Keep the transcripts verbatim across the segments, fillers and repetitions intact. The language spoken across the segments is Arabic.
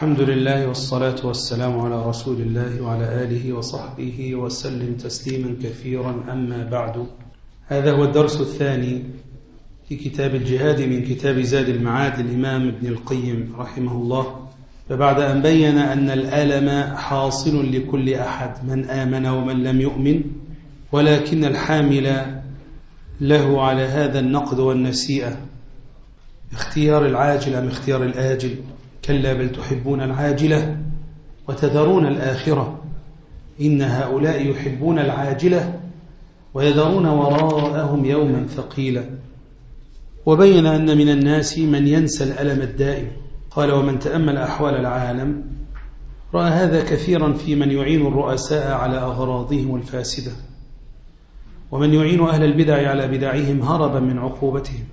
الحمد لله والصلاة والسلام على رسول الله وعلى آله وصحبه وسلم تسليما كثيرا. أما بعد، هذا هو الدرس الثاني في كتاب الجهاد من كتاب زاد المعاد للإمام ابن القيم رحمه الله. فبعد أن بين أن الألم حاصل لكل أحد من آمن ومن لم يؤمن، ولكن الحامل له على هذا النقد والنسيئة اختيار العاجل أم اختيار الآجل. كلا بل تحبون العاجلة وتذرون الآخرة، إن هؤلاء يحبون العاجلة ويذرون وراءهم يوما ثقيلا. وبين أن من الناس من ينسى الألم الدائم. قال: ومن تأمل أحوال العالم رأى هذا كثيرا في من يعين الرؤساء على أغراضهم الفاسدة، ومن يعين أهل البدع على بدعهم هربا من عقوبتهم،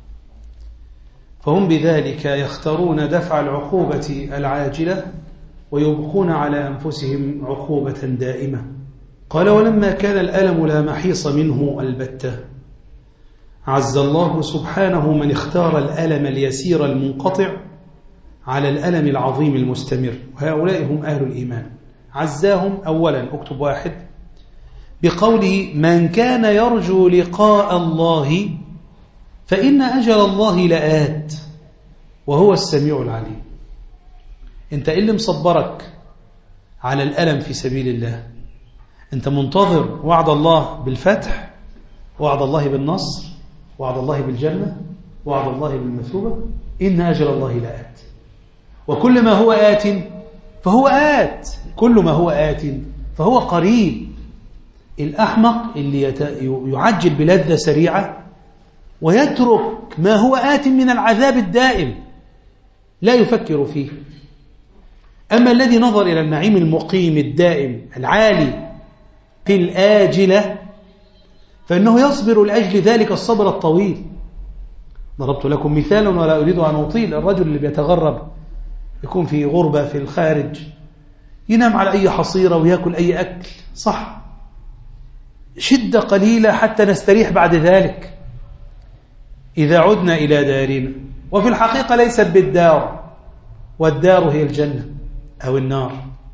فهم بذلك يختارون دفع العقوبة العاجلة ويبقون على أنفسهم عقوبة دائمة. قال: ولما كان الألم لا محيص منه البتة، عز الله سبحانه من اختار الألم اليسير المنقطع على الألم العظيم المستمر، وهؤلاء هم أهل الإيمان. عزاهم أولا، اكتب واحد، بقوله: من كان يرجو لقاء الله فإن أجل الله لآت وهو السميع العليم. أنت إيه اللي مصبرك على الألم في سبيل الله؟ أنت منتظر وعد الله بالفتح، وعد الله بالنصر، وعد الله بالجنة، وعد الله بالمثوبة. إن أجل الله لآت، وكل ما هو آت فهو آت، كل ما هو آت فهو قريب. الأحمق اللي يعجل بلذة سريعة ويترك ما هو آت من العذاب الدائم لا يفكر فيه. أما الذي نظر إلى النعيم المقيم الدائم العالي في الآجلة فإنه يصبر لأجل ذلك الصبر الطويل. ضربت لكم مثالا ولا أريد أن أطيل. الرجل اللي بيتغرب يكون في غربة في الخارج، ينام على أي حصيرة ويأكل أي أكل، صح، شدة قليلة حتى نستريح بعد ذلك إذا عدنا إلى دارنا. وفي الحقيقة ليست بالدار، والدار هي الجنة أو النار.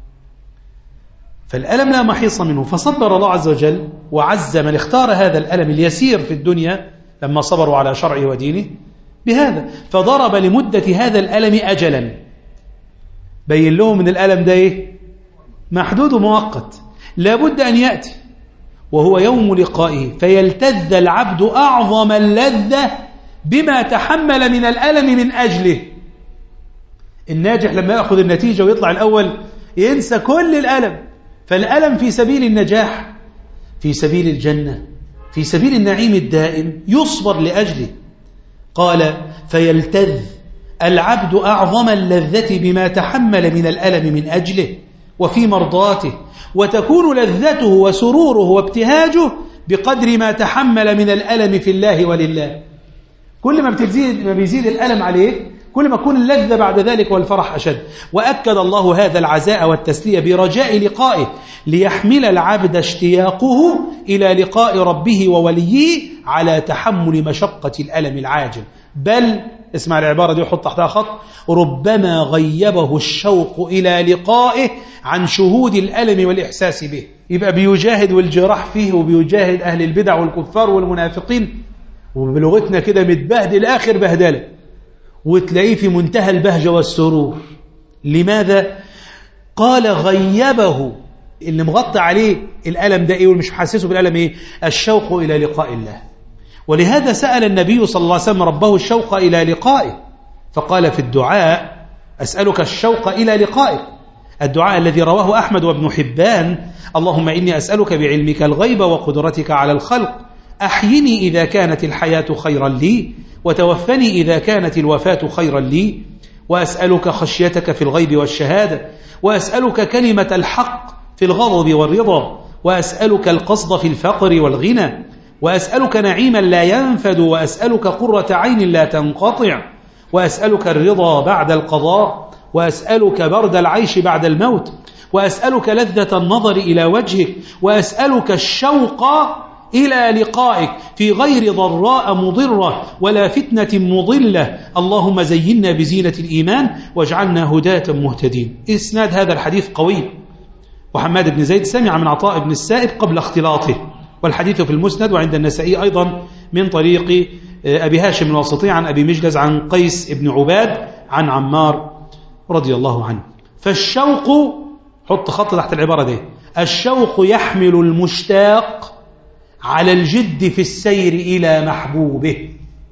فالألم لا محيص منه، فصبر الله عز وجل وعز من اختار هذا الألم اليسير في الدنيا لما صبروا على شرعه ودينه بهذا، فضرب لمدة هذا الألم أجلا. بين لهم من الألم ده إيه؟ محدود ومؤقت، لابد أن يأتي، وهو يوم لقائه، فيلتذ العبد أعظم اللذة بما تحمل من الألم من أجله. الناجح لما يأخذ النتيجة ويطلع الأول ينسى كل الألم. فالألم في سبيل النجاح، في سبيل الجنة، في سبيل النعيم الدائم يصبر لأجله. قال: فيلتذ العبد أعظم اللذة بما تحمل من الألم من أجله وفي مرضاته، وتكون لذته وسروره وابتهاجه بقدر ما تحمل من الألم في الله ولله. كل ما بتزيد ما بيزيد الألم عليه، كل ما يكون اللذة بعد ذلك والفرح أشد. وأكد الله هذا العزاء والتسلية برجاء لقائه ليحمل العبد اشتياقه إلى لقاء ربه ووليه على تحمل مشقة الألم العاجل. بل اسمع العبارة دي وحط تحتها خط: ربما غيبه الشوق إلى لقائه عن شهود الألم والإحساس به. يبقى بيجاهد والجراح فيه، وبيجاهد أهل البدع والكفار والمنافقين، وبلغتنا كده متبهدل آخر بهدلة، وتلاقيه في منتهى البهجة والسرور. لماذا؟ قال: غيبه، اللي مغطى عليه الألم ده إيه والمش حاسسه بالألم إيه؟ الشوق إلى لقاء الله. ولهذا سأل النبي صلى الله عليه وسلم ربه الشوق إلى لقائه، فقال في الدعاء: أسألك الشوق إلى لقائك. الدعاء الذي رواه أحمد وابن حبان: اللهم إني أسألك بعلمك الغيب وقدرتك على الخلق، أحيني إذا كانت الحياة خيرا لي، وتوفني إذا كانت الوفاة خيرا لي، وأسألك خشيتك في الغيب والشهادة، وأسألك كلمة الحق في الغضب والرضا، وأسألك القصد في الفقر والغنى، وأسألك نعيما لا ينفد، وأسألك قرة عين لا تنقطع، وأسألك الرضا بعد القضاء، وأسألك برد العيش بعد الموت، وأسألك لذة النظر إلى وجهك، وأسألك الشوق إلى لقائك في غير ضراء مضرة ولا فتنة مضلة. اللهم زينا بزينة الإيمان واجعلنا هداة مهتدين. إسناد هذا الحديث قوي، وحماد بن زيد سمع من عطاء بن السائب قبل اختلاطه، والحديث في المسند وعند النسائي أيضا من طريق أبي هاشم الواسطي عن أبي مجلز عن قيس بن عباد عن عمار رضي الله عنه. فالشوق، حط خط تحت العبارة دي، الشوق يحمل المشتاق على الجد في السير إلى محبوبه.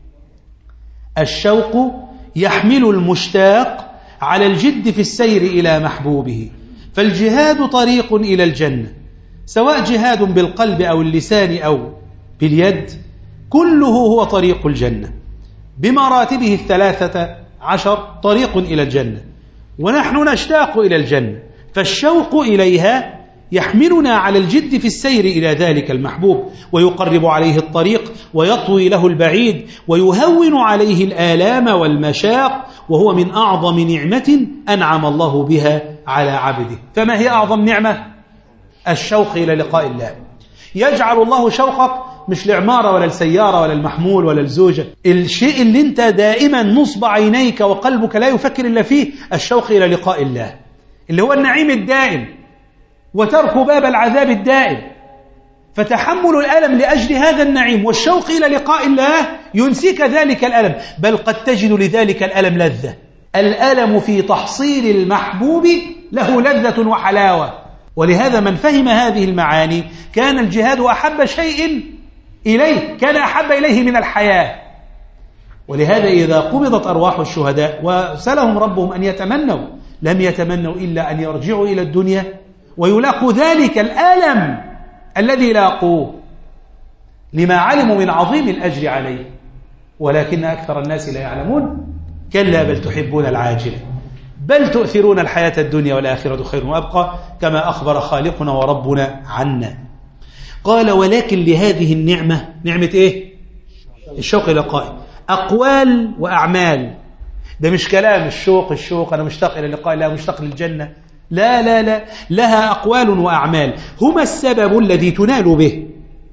الشوق يحمل المشتاق على الجد في السير إلى محبوبه. فالجهاد طريق إلى الجنة، سواء جهاد بالقلب أو اللسان أو باليد، كله هو طريق الجنة بمراتبه الثلاثة عشر، طريق إلى الجنة، ونحن نشتاق إلى الجنة، فالشوق إليها يحملنا على الجد في السير إلى ذلك المحبوب، ويقرب عليه الطريق ويطوي له البعيد ويهون عليه الآلام والمشاق، وهو من أعظم نعمة أنعم الله بها على عبده. فما هي أعظم نعمة؟ الشوق إلى لقاء الله. يجعل الله شوقك مش لعمارة ولا السيارة ولا المحمول ولا الزوجة، الشيء اللي انت دائما نصب عينيك وقلبك لا يفكر إلا فيه، الشوق إلى لقاء الله، اللي هو النعيم الدائم وترك باب العذاب الدائم. فتحمل الألم لأجل هذا النعيم والشوق إلى لقاء الله ينسيك ذلك الألم، بل قد تجد لذلك الألم لذة. الألم في تحصيل المحبوب له لذة وحلاوة. ولهذا من فهم هذه المعاني كان الجهاد أحب شيء إليه، كان أحب إليه من الحياة. ولهذا إذا قبضت أرواح الشهداء وسألهم ربهم أن يتمنوا، لم يتمنوا إلا أن يرجعوا إلى الدنيا ويلاقوا ذلك الألم الذي لاقوه، لما علموا من عظيم الأجر عليه. ولكن أكثر الناس لا يعلمون. كلا بل تحبون العاجلة بل تؤثرون الحياة الدنيا والآخرة خير وأبقى، كما أخبر خالقنا وربنا عنا. قال ولكن لهذه النعمة، نعمة إيه؟ الشوق إلى لقائه، أقوال وأعمال. ده مش كلام الشوق الشوق أنا مشتاق إلى لقاء الله مشتاق للجنة، لا لا لا، لها أقوال وأعمال هما السبب الذي تنال به.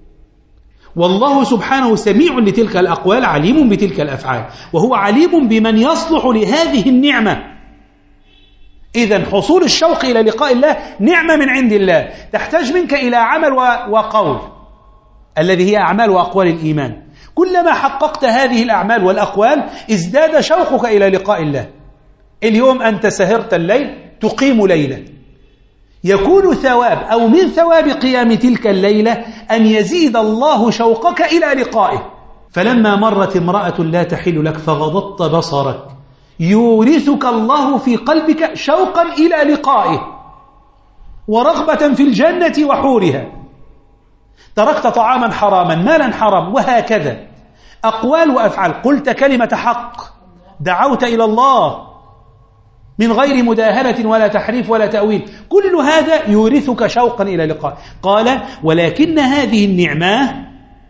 والله سبحانه سميع لتلك الأقوال عليم بتلك الأفعال، وهو عليم بمن يصلح لهذه النعمة. إذن حصول الشوق إلى لقاء الله نعمة من عند الله، تحتاج منك إلى عمل وقول الذي هي أعمال وأقوال الإيمان. كلما حققت هذه الأعمال والأقوال ازداد شوقك إلى لقاء الله. اليوم أنت سهرت الليل تقيم ليلة، يكون ثواب أو من ثواب قيام تلك الليلة أن يزيد الله شوقك إلى لقائه. فلما مرت امرأة لا تحل لك فغضضت بصرك يورثك الله في قلبك شوقا إلى لقائه ورغبة في الجنة وحورها. تركت طعاما حراما مالا حرام، وهكذا أقوال وأفعال. قلت كلمة حق، دعوت إلى الله من غير مداهنة ولا تحريف ولا تأويل، كل هذا يورثك شوقا إلى لقاء. قال ولكن هذه النعمة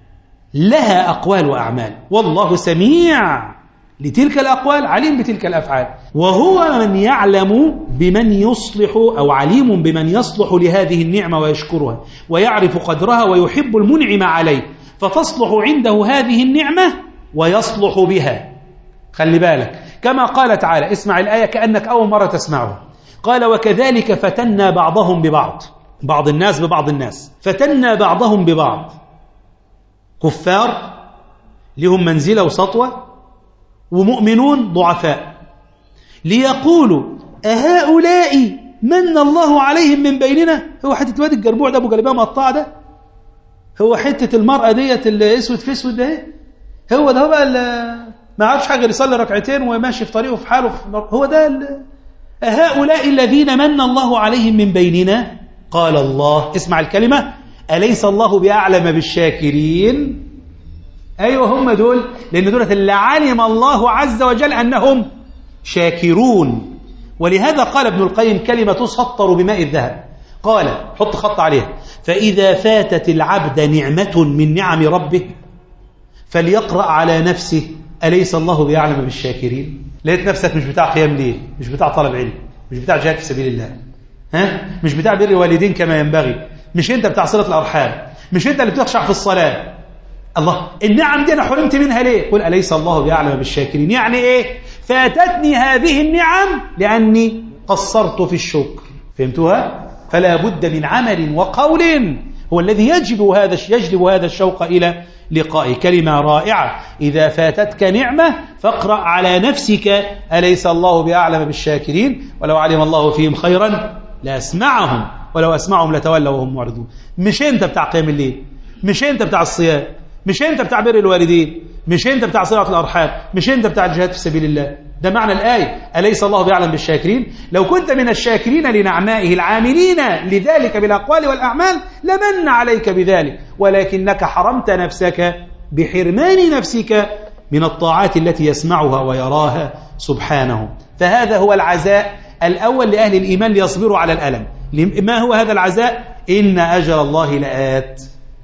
لها أقوال وأعمال، والله سميع لتلك الأقوال عليم بتلك الأفعال، وهو من يعلم بمن يصلح أو عليم بمن يصلح لهذه النعمة ويشكرها ويعرف قدرها ويحب المنعم عليه، فتصلح عنده هذه النعمة ويصلح بها. خلي بالك كما قال تعالى، اسمع الآية كأنك أول مرة تسمعها. قال وكذلك فتنا بعضهم ببعض، بعض الناس ببعض الناس، فتنا بعضهم ببعض، كفار لهم منزلة وسطوة ومؤمنون ضعفاء، ليقولوا أهؤلاء من الله عليهم من بيننا. هو حتة الواد الجربوع ده أبو جلبيه مقطع ده، هو حتة المرأة ديت اللي اسود في اسود ده، هو ده بقى ما عادش حاجة يصلي ركعتين وماشي في طريقه في حاله في هو ده. أهؤلاء الذين من الله عليهم من بيننا. قال الله، اسمع الكلمة، أليس الله بأعلم بالشاكرين؟ أيوة هم دول، لأن دولة اللي علم الله عز وجل أنهم شاكرون. ولهذا قال ابن القيم كلمة تسطر بماء الذهب، قال حط خط عليها: فإذا فاتت العبد نعمة من نعم ربه فليقرأ على نفسه أليس الله بيعلم بالشاكرين. لقيت نفسك مش بتاع قيام ليل، مش بتاع طلب علم، مش بتاع جهاد في سبيل الله، ها؟ مش بتاع بر والدين كما ينبغي، مش انت بتاع صلة الأرحام، مش أنت اللي بتخشع في الصلاة. الله، النعم دي أنا حرمت منها ليه؟ قل أليس الله بأعلم بالشاكرين. يعني إيه؟ فاتتني هذه النعم لأني قصرت في الشكر. فهمتوها؟ فلا بد من عمل وقول هو الذي يجلب هذا يجلب هذا الشوق إلى لقائه. كلمة رائعة: إذا فاتتك نعمة فاقرأ على نفسك أليس الله بأعلم بالشاكرين ولو علم الله فيهم خيرا لأسمعهم ولو أسمعهم لتولوا وهم معرضون. مش أنت بتاع قيام الليل، مش أنت بتاع الصيام، مش أنت بتاع بر الوالدين، مش أنت بتاع صلة الأرحام، مش أنت بتاع الجهاد في سبيل الله. ده معنى الآية: أليس الله بأعلم بالشاكرين. لو كنت من الشاكرين لنعمائه العاملين لذلك بالأقوال والأعمال لمن عليك بذلك، ولكنك حرمت نفسك بحرمان نفسك من الطاعات التي يسمعها ويراها سبحانه. فهذا هو العزاء الأول لأهل الإيمان ليصبروا على الألم. ما هو هذا العزاء؟ إن أجل الله لآت.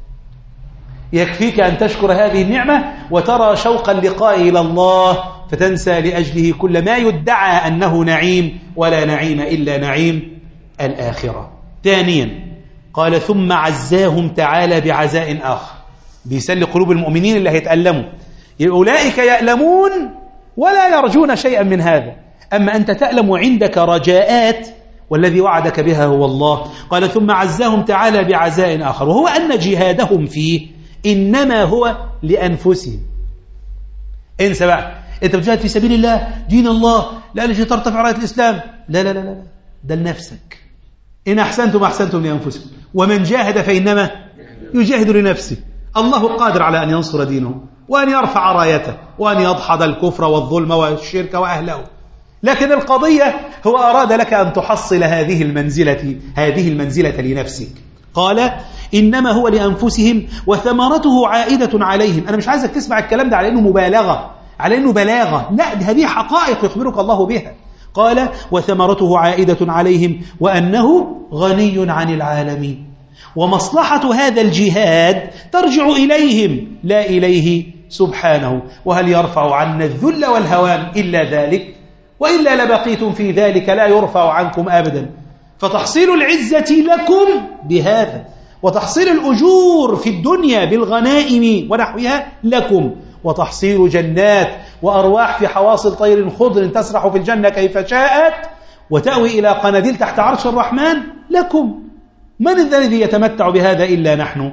يكفيك أن تشكر هذه النعمة وترى شوق اللقاء إلى الله فتنسى لأجله كل ما يدعى أنه نعيم، ولا نعيم إلا نعيم الآخرة. ثانيا قال: ثم عزاهم تعالى بعزاء آخر، بيسلي قلوب المؤمنين اللي هيتألموا. أولئك يألمون ولا يرجون شيئا من هذا، أما أنت تألم عندك رجاءات والذي وعدك بها هو الله. قال: ثم عزاهم تعالى بعزاء آخر، وهو أن جهادهم فيه إنما هو لأنفسهم. انسى بقى، أنت بتجاهد في سبيل الله دين الله لأجل ترتفع راية الإسلام، لا لا لا لا، ده لنفسك. إن أحسنتم أحسنتم لأنفسكم، ومن جاهد فإنما يجاهد لنفسه. الله قادر على أن ينصر دينه وأن يرفع رايته وأن يدحض الكفر والظلم والشرك وأهله، لكن القضية هو أراد لك أن تحصل هذه المنزلة هذه المنزلة لنفسك. قال: إنما هو لأنفسهم وثمرته عائدة عليهم. أنا مش عايزك تسمع الكلام ده على إنه مبالغة، على إنه بلاغة، لا، هذه حقائق يخبرك الله بها. قال: وثمرته عائدة عليهم وأنه غني عن العالمين. ومصلحة هذا الجهاد ترجع إليهم لا إليه سبحانه. وهل يرفع عنا الذل والهوان إلا ذلك؟ وإلا لبقيتم في ذلك لا يرفع عنكم أبدا. فتحصيل العزة لكم بهذا، وتحصيل الأجور في الدنيا بالغنائم ونحوها لكم، وتحصيل جنات وأرواح في حواصل طير خضر تسرح في الجنة كيف شاءت وتأوي إلى قناديل تحت عرش الرحمن لكم. من الذي يتمتع بهذا إلا نحن؟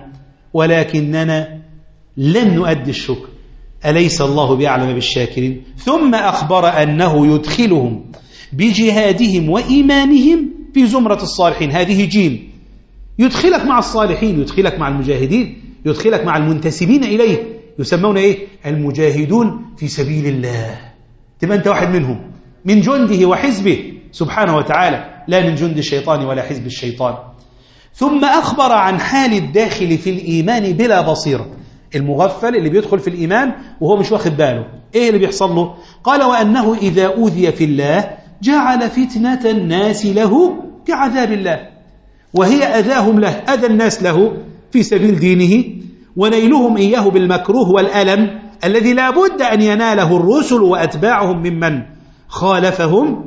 ولكننا لم نؤدي الشكر. أليس الله بأعلم بالشاكرين؟ ثم أخبر أنه يدخلهم بجهادهم وإيمانهم في زمرة الصالحين. هذه جيم، يدخلك مع الصالحين، يدخلك مع المجاهدين، يدخلك مع المنتسبين إليه، يسمون إيه؟ المجاهدون في سبيل الله. تبقى أنت واحد منهم، من جنده وحزبه سبحانه وتعالى، لا من جند الشيطان ولا حزب الشيطان. ثم أخبر عن حال الداخل في الإيمان بلا بصيرة، المغفل اللي بيدخل في الإيمان وهو مش واخد باله إيه اللي بيحصل له. قال: وأنه إذا أوذي في الله جعل فتنة الناس له كعذاب الله، وهي أذاهم له، أذى الناس له في سبيل دينه ونيلهم إياه بالمكروه والألم الذي لا بد أن يناله الرسل وأتباعهم ممن خالفهم.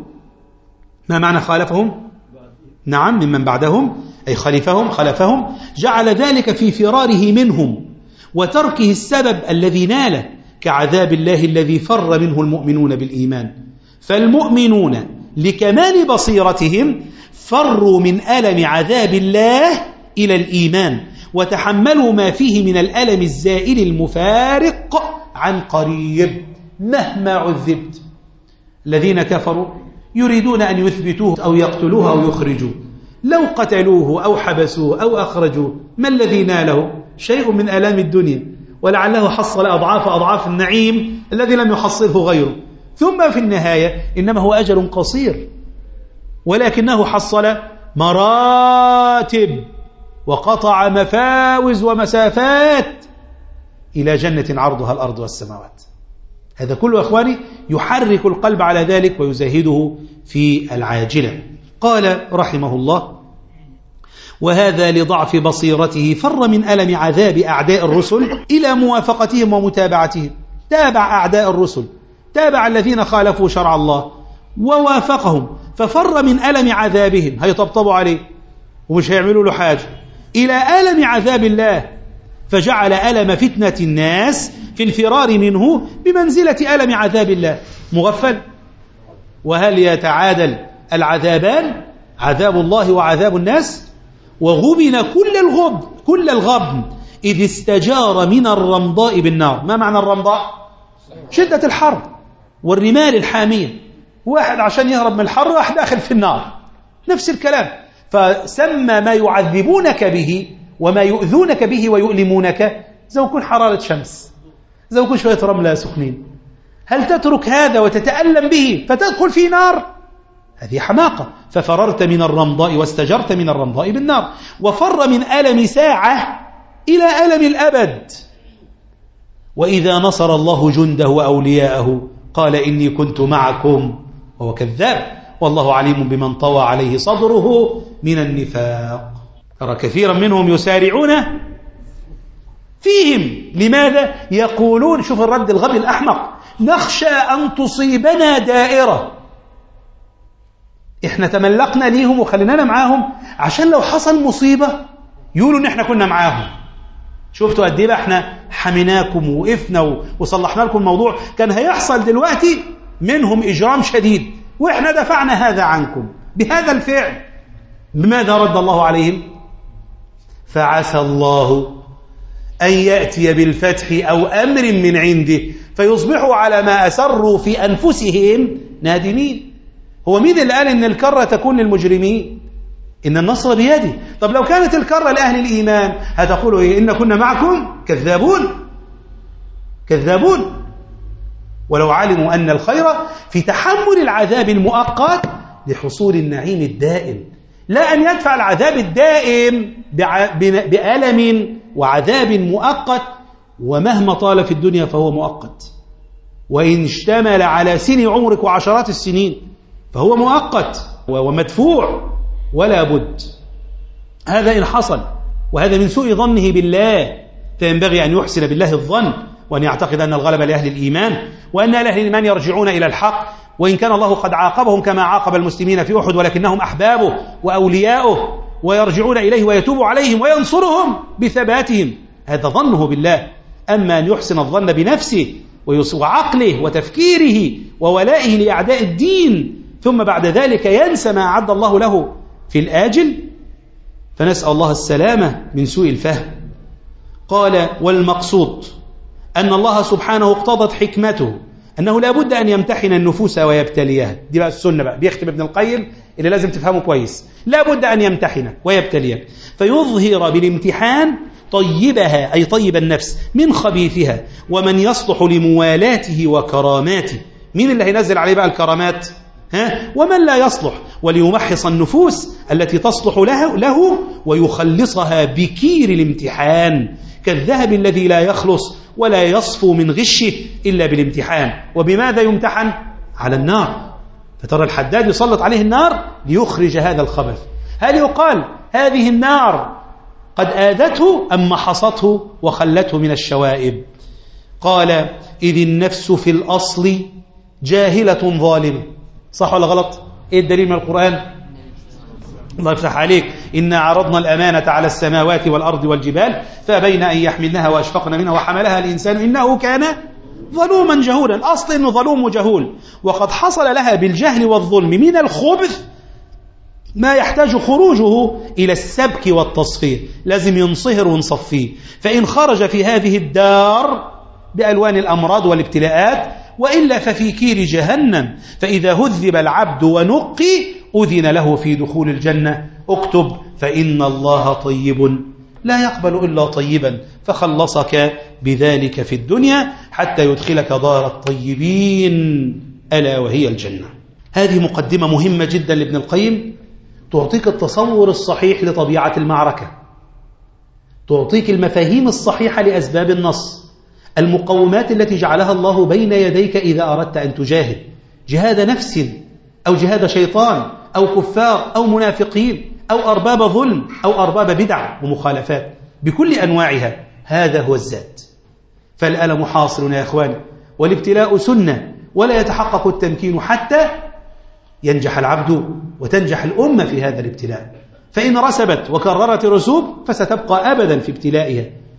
ما معنى خالفهم؟ نعم، ممن بعدهم، أي خلفهم خلفهم. جعل ذلك في فراره منهم وتركه السبب الذي ناله كعذاب الله الذي فر منه المؤمنون بالإيمان. فالمؤمنون لكمال بصيرتهم فروا من ألم عذاب الله إلى الإيمان، وتحملوا ما فيه من الألم الزائل المفارق عن قريب مهما عذبت. الذين كفروا يريدون أن يثبتوه أو يقتلوه أو يخرجوه، لو قتلوه أو حبسوه أو أخرجوه ما الذي ناله؟ شيء من آلام الدنيا، ولعله حصل أضعاف أضعاف النعيم الذي لم يحصله غيره. ثم في النهاية إنما هو أجل قصير، ولكنه حصل مراتب وقطع مفاوز ومسافات إلى جنة عرضها الأرض والسماوات. هذا كله أخواني يحرك القلب على ذلك ويزهده في العاجلة. قال رحمه الله: وهذا لضعف بصيرته فر من ألم عذاب أعداء الرسل إلى موافقتهم ومتابعتهم. تابع أعداء الرسل، تابع الذين خالفوا شرع الله ووافقهم، ففر من ألم عذابهم، هيطبطبوا عليه ومش هيعملوا له حاجة، إلى ألم عذاب الله فجعل ألم فتنة الناس في الفرار منه بمنزلة ألم عذاب الله. مغفل؟ وهل يتعادل العذابان، عذاب الله وعذاب الناس؟ وغبن كل الغب كل الغبن إذ استجار من الرمضاء بالنار. ما معنى الرمضاء؟ شدة الحر والرمال الحامية. واحد عشان يهرب من الحر راح داخل في النار، نفس الكلام. فسمى ما يعذبونك به وما يؤذونك به ويؤلمونك زي يكون حرارة شمس، زي يكون شوية رملة سخنين. هل تترك هذا وتتألم به فتدخل في نار؟ هذه حماقة. ففررت من الرمضاء واستجرت من الرمضاء بالنار. وفر من ألم ساعة إلى ألم الأبد. وإذا نصر الله جنده وأولياءه قال إني كنت معكم وهو كذاب والله عليم بمن طوى عليه صدره من النفاق. ترى كثيرا منهم يسارعون فيهم. لماذا؟ يقولون، شوف الرد الغبي الأحمق، نخشى أن تصيبنا دائرة. إحنا تملقنا ليهم وخلينا معاهم عشان لو حصل مصيبة يقولوا إن إحنا كنا معاهم. شفتوا قد إيه إحنا حميناكم ووقفنا وصلحنا لكم الموضوع، كان هيحصل دلوقتي منهم إجرام شديد وإحنا دفعنا هذا عنكم بهذا الفعل. بماذا رد الله عليهم؟ فعسى الله أن يأتي بالفتح أو أمر من عنده فيصبحوا على ما أسروا في أنفسهم نادمين. هو مين اللي قال إن الكرة تكون للمجرمين؟ إن النصر بيده. طب لو كانت الكرة لأهل الإيمان هتقولوا إيه؟ إن كنا معكم كذابون كذابون. ولو علموا أن الخير في تحمل العذاب المؤقت لحصول النعيم الدائم، لا أن يدفع العذاب الدائم بألم وعذاب مؤقت، ومهما طال في الدنيا فهو مؤقت، وإن اشتمل على سن عمرك وعشرات السنين فهو مؤقت ومدفوع ولا بد. هذا إن حصل، وهذا من سوء ظنه بالله. فينبغي أن يحسن بالله الظن وأن يعتقد أن الغلبة لأهل الإيمان، وأن أهل الإيمان يرجعون إلى الحق، وإن كان الله قد عاقبهم كما عاقب المسلمين في أحد ولكنهم أحبابه وأولياؤه ويرجعون إليه ويتوب عليهم وينصرهم بثباتهم. هذا ظنه بالله. أما أن يحسن الظن بنفسه وعقله وتفكيره وولائه لأعداء الدين ثم بعد ذلك ينسى ما أعد الله له في الآجل، فنسأل الله السلامة من سوء الفهم. قال: والمقصود أن الله سبحانه اقتضت حكمته أنه لا بد أن يمتحن النفوس ويبتليها. دي بقى السنة بقى، بيختم ابن القيم اللي لازم تفهمه كويس. لا بد أن يمتحنك ويبتليك فيظهر بالامتحان طيبها، أي طيب النفس، من خبيثها، ومن يصلح لموالاته وكراماته. مين اللي هينزل عليه بقى الكرامات؟ ها؟ ومن لا يصلح، وليمحص النفوس التي تصلح له, له ويخلصها بكير الامتحان، كالذهب الذي لا يخلص ولا يصفو من غشه إلا بالامتحان. وبماذا يمتحن؟ على النار. فترى الحداد يسلط عليه النار ليخرج هذا الخبث. هل يقال هذه النار قد آذته أم محصته وخلته من الشوائب؟ قال: إذ النفس في الأصل جاهلة ظالمة. صح ولا غلط؟ إيه الدليل من القرآن؟ الله يفتح عليك. إنا عرضنا الأمانة على السماوات والأرض والجبال فأبين أن يحملنها وأشفقن منها وحملها الإنسان إنه كان ظلوما جهولا. الأصل إنه ظلوم وجهول، وقد حصل لها بالجهل والظلم من الخبث ما يحتاج خروجه إلى السبك والتصفية. لازم ينصهر ونصفيه. فإن خرج في هذه الدار بألوان الأمراض والابتلاءات، وإلا ففي كير جهنم. فإذا هذب العبد ونقي أذن له في دخول الجنة. اكتب: فإن الله طيب لا يقبل إلا طيبا، فخلصك بذلك في الدنيا حتى يدخلك دار الطيبين ألا وهي الجنة. هذه مقدمة مهمة جدا لابن القيم، تعطيك التصور الصحيح لطبيعة المعركة، تعطيك المفاهيم الصحيحة لأسباب النص، المقومات التي جعلها الله بين يديك إذا أردت أن تجاهد، جهاد نفس أو جهاد شيطان أو كفار أو منافقين أو أرباب ظلم أو أرباب بدع ومخالفات بكل أنواعها. هذا هو الزاد. فالألم حاصل يا أخواني، والابتلاء سنة، ولا يتحقق التمكين حتى ينجح العبد وتنجح الأمة في هذا الابتلاء. فإن رسبت وكررت الرسوب فستبقى أبدا في ابتلائها،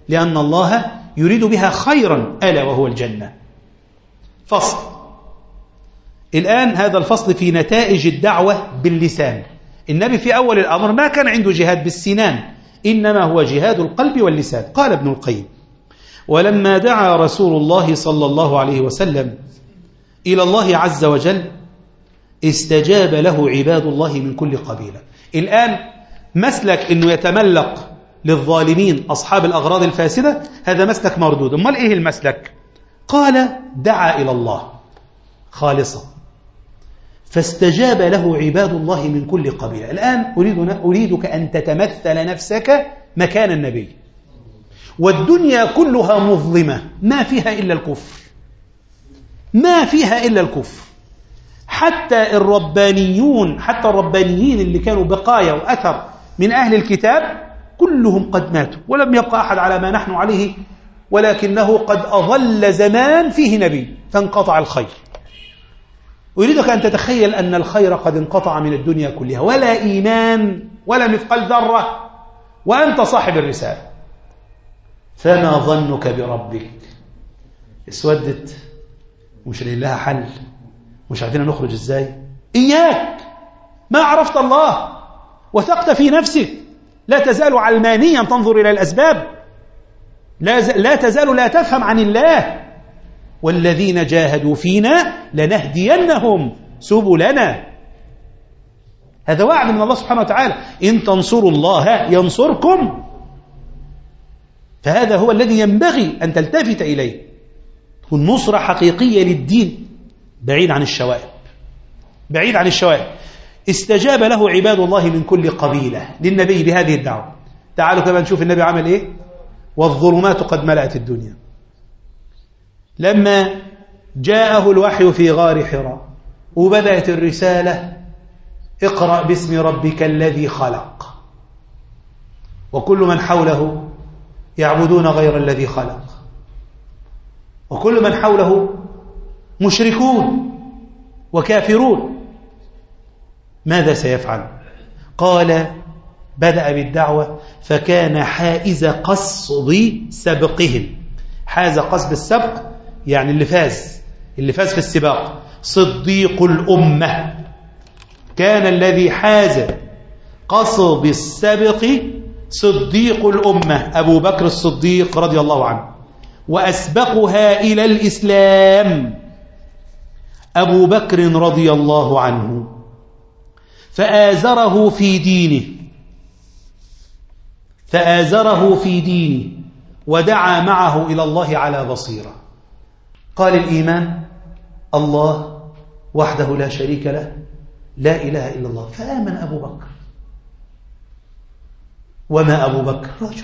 لأن الله يريد بها خيرا ألا وهو الجنة. فصل. الآن هذا الفصل في نتائج الدعوة باللسان. النبي في أول الأمر ما كان عنده جهاد بالسنان، إنما هو جهاد القلب واللسان. قال ابن القيم: ولما دعا رسول الله صلى الله عليه وسلم إلى الله عز وجل استجاب له عباد الله من كل قبيلة. الآن مسلك أنه يتملق للظالمين أصحاب الأغراض الفاسدة هذا مسلك مردود. أمال إيه المسلك؟ قال: دعا إلى الله خالصا فاستجاب له عباد الله من كل قبيلة. الآن أريد أريدك أن تتمثل نفسك مكان النبي، والدنيا كلها مظلمة ما فيها إلا الكفر، ما فيها إلا الكفر. حتى الربانيون، حتى الربانيين اللي كانوا بقايا وأثر من أهل الكتاب كلهم قد ماتوا ولم يبقى أحد على ما نحن عليه، ولكنه قد أظل زمان فيه نبي فانقطع الخير. أريدك أن تتخيل أن الخير قد انقطع من الدنيا كلها، ولا إيمان ولا مثقال ذرة، وأنت صاحب الرسالة. فما ظنك بربك؟ اسودت مش لله حل، مش عارفين نخرج ازاي. إياك ما عرفت الله وثقت في نفسك، لا تزال علمانيا تنظر إلى الأسباب، لا, ز... لا تزال لا تفهم عن الله. والذين جاهدوا فينا لنهدينهم سبلنا. هذا وعد من الله سبحانه وتعالى: إن تنصروا الله ينصركم. فهذا هو الذي ينبغي أن تلتفت إليه، تكون نصرة حقيقية للدين بعيد عن الشوائب، بعيد عن الشوائب. استجاب له عباد الله من كل قبيلة للنبي بهذه الدعوة. تعالوا كمان نشوف النبي عمل إيه. والظلمات قد ملأت الدنيا. لما جاءه الوحي في غار حراء وبدأت الرسالة: اقرأ باسم ربك الذي خلق، وكل من حوله يعبدون غير الذي خلق، وكل من حوله مشركون وكافرون. ماذا سيفعل؟ قال: بدأ بالدعوة فكان حائز قصد سبقهم. حاز قصد السبق يعني اللي فاز، اللي فاز في السباق. صديق الأمة كان الذي حاز قصد السبق صديق الأمة أبو بكر الصديق رضي الله عنه، وأسبقها إلى الإسلام أبو بكر رضي الله عنه، فآزره في دينه فآزره في دينه ودعا معه إلى الله على بصيرة. قال: الإيمان الله وحده لا شريك له، لا إله إلا الله. فآمن أبو بكر. وما أبو بكر رجل،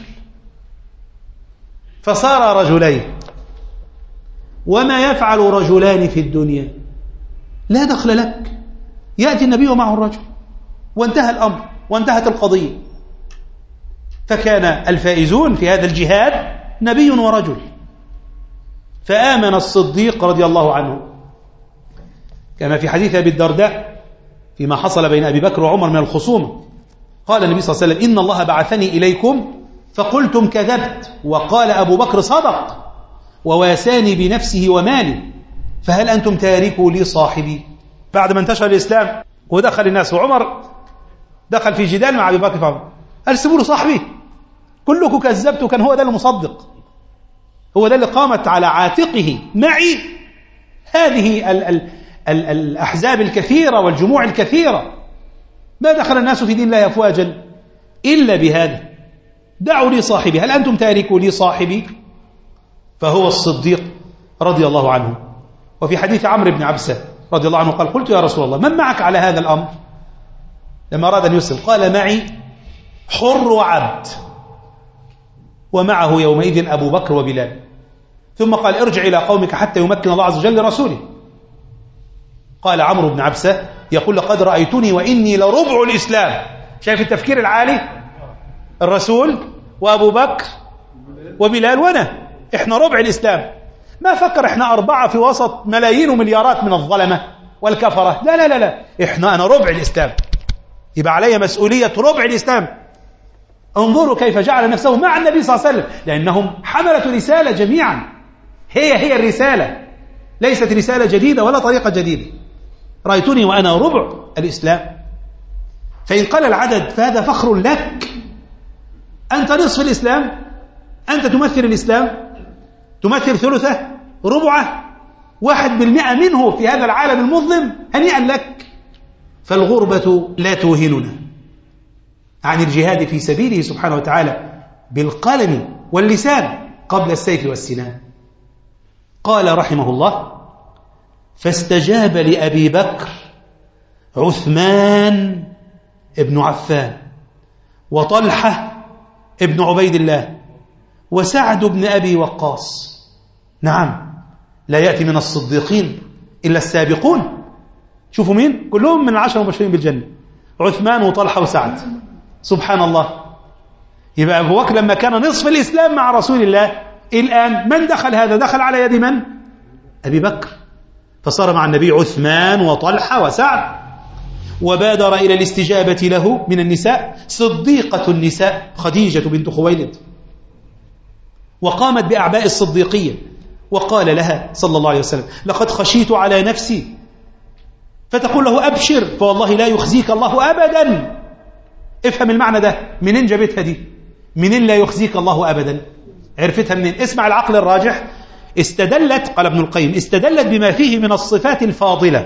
فصار رجلين. وما يفعل رجلان في الدنيا لا دخل لك. يأتي النبي ومعه الرجل وانتهى الأمر وانتهت القضية. فكان الفائزون في هذا الجهاد نبي ورجل. فآمن الصديق رضي الله عنه، كما في حديث أبي الدرداء فيما حصل بين أبي بكر وعمر من الخصومة. قال النبي صلى الله عليه وسلم: إن الله بعثني إليكم فقلتم كذبت، وقال أبو بكر صدق، وواساني بنفسه ومالي، فهل أنتم تاركوا لي صاحبي؟ بعد ما انتشر الإسلام ودخل الناس، وعمر دخل في جدال مع أبي بكر فعمر قال: سيبوا له صاحبي، كلكم كذبتوا. كان هو ده المصدق، هو ده اللي قامت على عاتقه معي هذه ال ال ال الأحزاب الكثيرة والجموع الكثيرة. ما دخل الناس في دين الله أفواجا إلا بهذا: دعوا لي صاحبي، هل أنتم تاركوا لي صاحبي؟ فهو الصديق رضي الله عنه. وفي حديث عمرو بن عبسة رضي الله عنه قال: قلت يا رسول الله من معك على هذا الأمر؟ لما أراد أن يسلم قال: معي حر وعبد، ومعه يومئذ أبو بكر وبلال. ثم قال: ارجع إلى قومك حتى يمكن الله عز وجل لرسوله. قال عمرو بن عبسة يقول: لقد رأيتني وإني لربع الإسلام. شايف التفكير العالي؟ الرسول وأبو بكر وبلال وأنا، إحنا ربع الإسلام. ما فكر إحنا أربعة في وسط ملايين ومليارات من الظلمة والكفرة، لا لا لا لا، إحنا أنا ربع الإسلام، يبقى علي مسؤولية ربع الإسلام. انظروا كيف جعل نفسه مع النبي صلى الله عليه وسلم، لأنهم حملة رسالة جميعا، هي هي الرسالة، ليست رسالة جديدة ولا طريقة جديدة. رأيتني وأنا ربع الإسلام، فإن قل العدد فهذا فخر لك، أنت نصف الإسلام، أنت تمثل الإسلام، تمثل ثلثه ربعه، واحد بالمئة منه في هذا العالم المظلم، هنيئا لك. فالغربة لا توهننا عن الجهاد في سبيله سبحانه وتعالى بالقلم واللسان قبل السيف والسنان. قال رحمه الله: فاستجاب لأبي بكر عثمان ابن عفان وطلحة ابن عبيد الله وسعد بن أبي وقاص. نعم، لا يأتي من الصديقين إلا السابقون. شوفوا مين كلهم من العشرة المبشرين بالجنة، عثمان وطلحة وسعد. سبحان الله. يبقى أبو بكر لما كان نصف الإسلام مع رسول الله، الآن من دخل هذا؟ دخل على يد من؟ أبي بكر. فصار مع النبي عثمان وطلحة وسعد. وبادر إلى الاستجابة له من النساء صديقة النساء خديجة بنت خويلد، وقامت بأعباء الصديقية، وقال لها صلى الله عليه وسلم: لقد خشيت على نفسي، فتقول له: أبشر فوالله لا يخزيك الله أبدا. افهم المعنى ده، منين جابتها دي؟ منين لا يخزيك الله أبدا؟ عرفتها منين؟ اسمع العقل الراجح. استدلت، قال ابن القيم، استدلت بما فيه من الصفات الفاضلة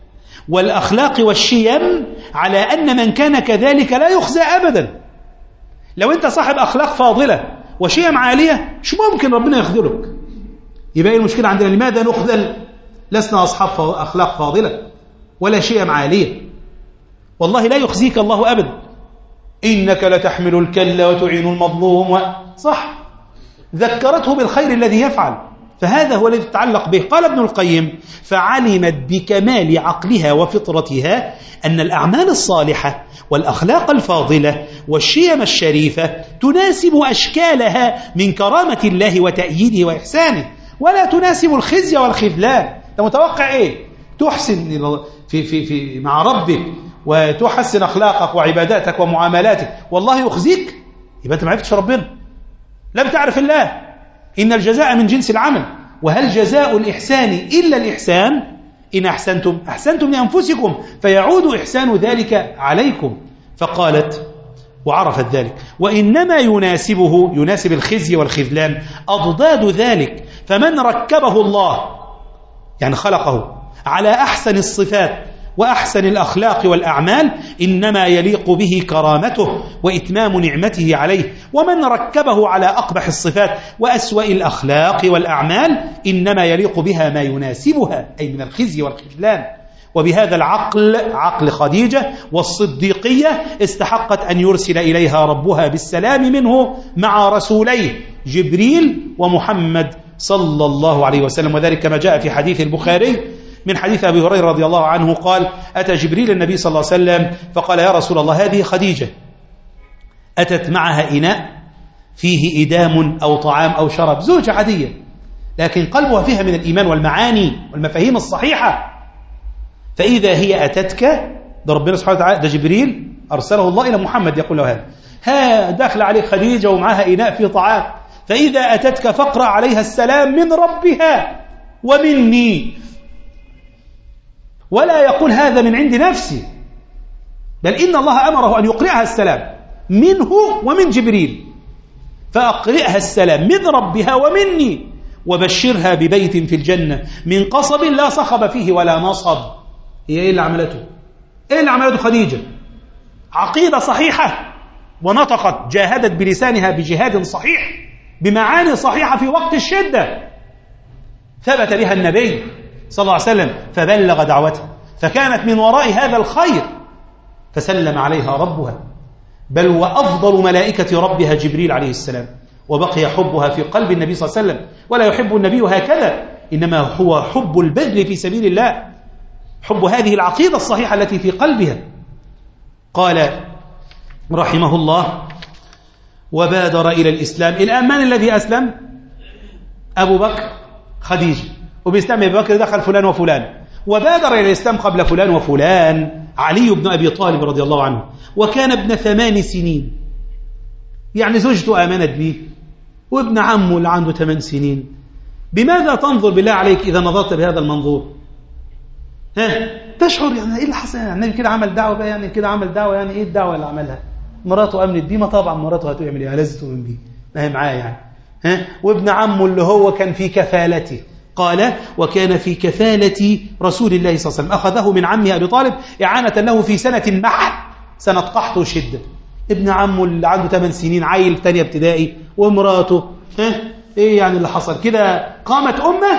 والأخلاق والشيم على أن من كان كذلك لا يخزى أبدا. لو أنت صاحب أخلاق فاضلة وشيم عالية، مش ممكن ربنا يخذلك. يبقى المشكلة عندنا، لماذا نخذل؟ لسنا أصحاب أخلاق فاضلة ولا شيم عالية. والله لا يخزيك الله أبدا. إنك لتحمل الكل وتعين المظلوم و... صح، ذكرته بالخير الذي يفعل، فهذا هو الذي تتعلق به. قال ابن القيم: فعلمت بكمال عقلها وفطرتها أن الأعمال الصالحة والأخلاق الفاضلة والشيم الشريفة تناسب أشكالها من كرامة الله وتأييده وإحسانه، ولا تناسب الخزي والخذلان. أنت متوقع إيه؟ تحسن في في في مع ربك وتحسن أخلاقك وعباداتك ومعاملاتك، والله يخزيك، يبقى أنت ما عرفتش ربنا، لم تعرف الله. إن الجزاء من جنس العمل، وهل جزاء الإحسان إلا الإحسان؟ إن أحسنتم أحسنتم لأنفسكم فيعود إحسان ذلك عليكم. فقالت وعرفت ذلك: وإنما يناسبه، يناسب الخزي والخذلان، أضداد ذلك. فمن ركبه الله، يعني خلقه على أحسن الصفات وأحسن الأخلاق والأعمال، إنما يليق به كرامته وإتمام نعمته عليه. ومن ركبه على أقبح الصفات وأسوأ الأخلاق والأعمال، إنما يليق بها ما يناسبها، أي من الخزي والخذلان. وبهذا العقل، عقل خديجة والصديقية، استحقت أن يرسل إليها ربها بالسلام منه مع رسوليه جبريل ومحمد صلى الله عليه وسلم. وذلك كما جاء في حديث البخاري من حديث أبي هريرة رضي الله عنه قال: أتى جبريل النبي صلى الله عليه وسلم فقال: يا رسول الله، هذه خديجة أتت معها إناء فيه إدام أو طعام أو شراب، زوجة عادية، لكن قلبها فيها من الإيمان والمعاني والمفاهيم الصحيحة. فإذا هي أتتك، ده ربنا سبحانه وتعالى، ده جبريل أرسله الله إلى محمد يقول له هذا، ها دخل عليك خديجة ومعها إناء فيه طعام، فإذا أتتك فاقرأ عليها السلام من ربها ومني. ولا يقول هذا من عند نفسي، بل إن الله أمره أن يقرئها السلام منه ومن جبريل، فأقرئها السلام من ربها ومني، وبشرها ببيت في الجنة من قصب لا صخب فيه ولا نصب. هي إيه اللي عملته؟ إيه اللي عملته خديجة؟ عقيدة صحيحة، ونطقت، جاهدت بلسانها بجهاد صحيح بمعاني صحيحة في وقت الشدة، ثبت بها النبي صلى الله عليه وسلم فبلغ دعوته، فكانت من وراء هذا الخير، فسلم عليها ربها، بل وأفضل ملائكة ربها جبريل عليه السلام، وبقي حبها في قلب النبي صلى الله عليه وسلم. ولا يحب النبي هكذا، إنما هو حب البذل في سبيل الله، حب هذه العقيدة الصحيحة التي في قلبها. قال رحمه الله: وبادر إلى الإسلام. الآن من الذي أسلم؟ أبو بكر، خديجة، وبإسلام أبي بكر دخل فلان وفلان. وبادر إلى الإسلام قبل فلان وفلان علي بن أبي طالب رضي الله عنه، وكان ابن ثمان سنين. يعني زوجته آمنت به وابن عمه اللي عنده ثمان سنين. بماذا تنظر بالله عليك إذا نظرت بهذا المنظور؟ ها تشعر يعني إيه اللي حصل؟ يعني النبي كده عمل دعوة بقى، يعني كده عمل دعوة، يعني إيه الدعوة اللي عملها؟ مراته أمنت بيه، ما طبعا مراته هتعمل إيه؟ لازم تؤمن بيه، ما هي معاه يعني. ها وابن عمه اللي هو كان في كفالته، قال وكان في كفالة رسول الله صلى الله عليه وسلم، أخذه من عمه أبي طالب إعانة له في سنة محن، سنة قحط وشدة. ابن عمه اللي عنده ثمان سنين، عيل ثانيه ابتدائي، ومراته. ها ايه يعني اللي حصل كده؟ قامت أمة؟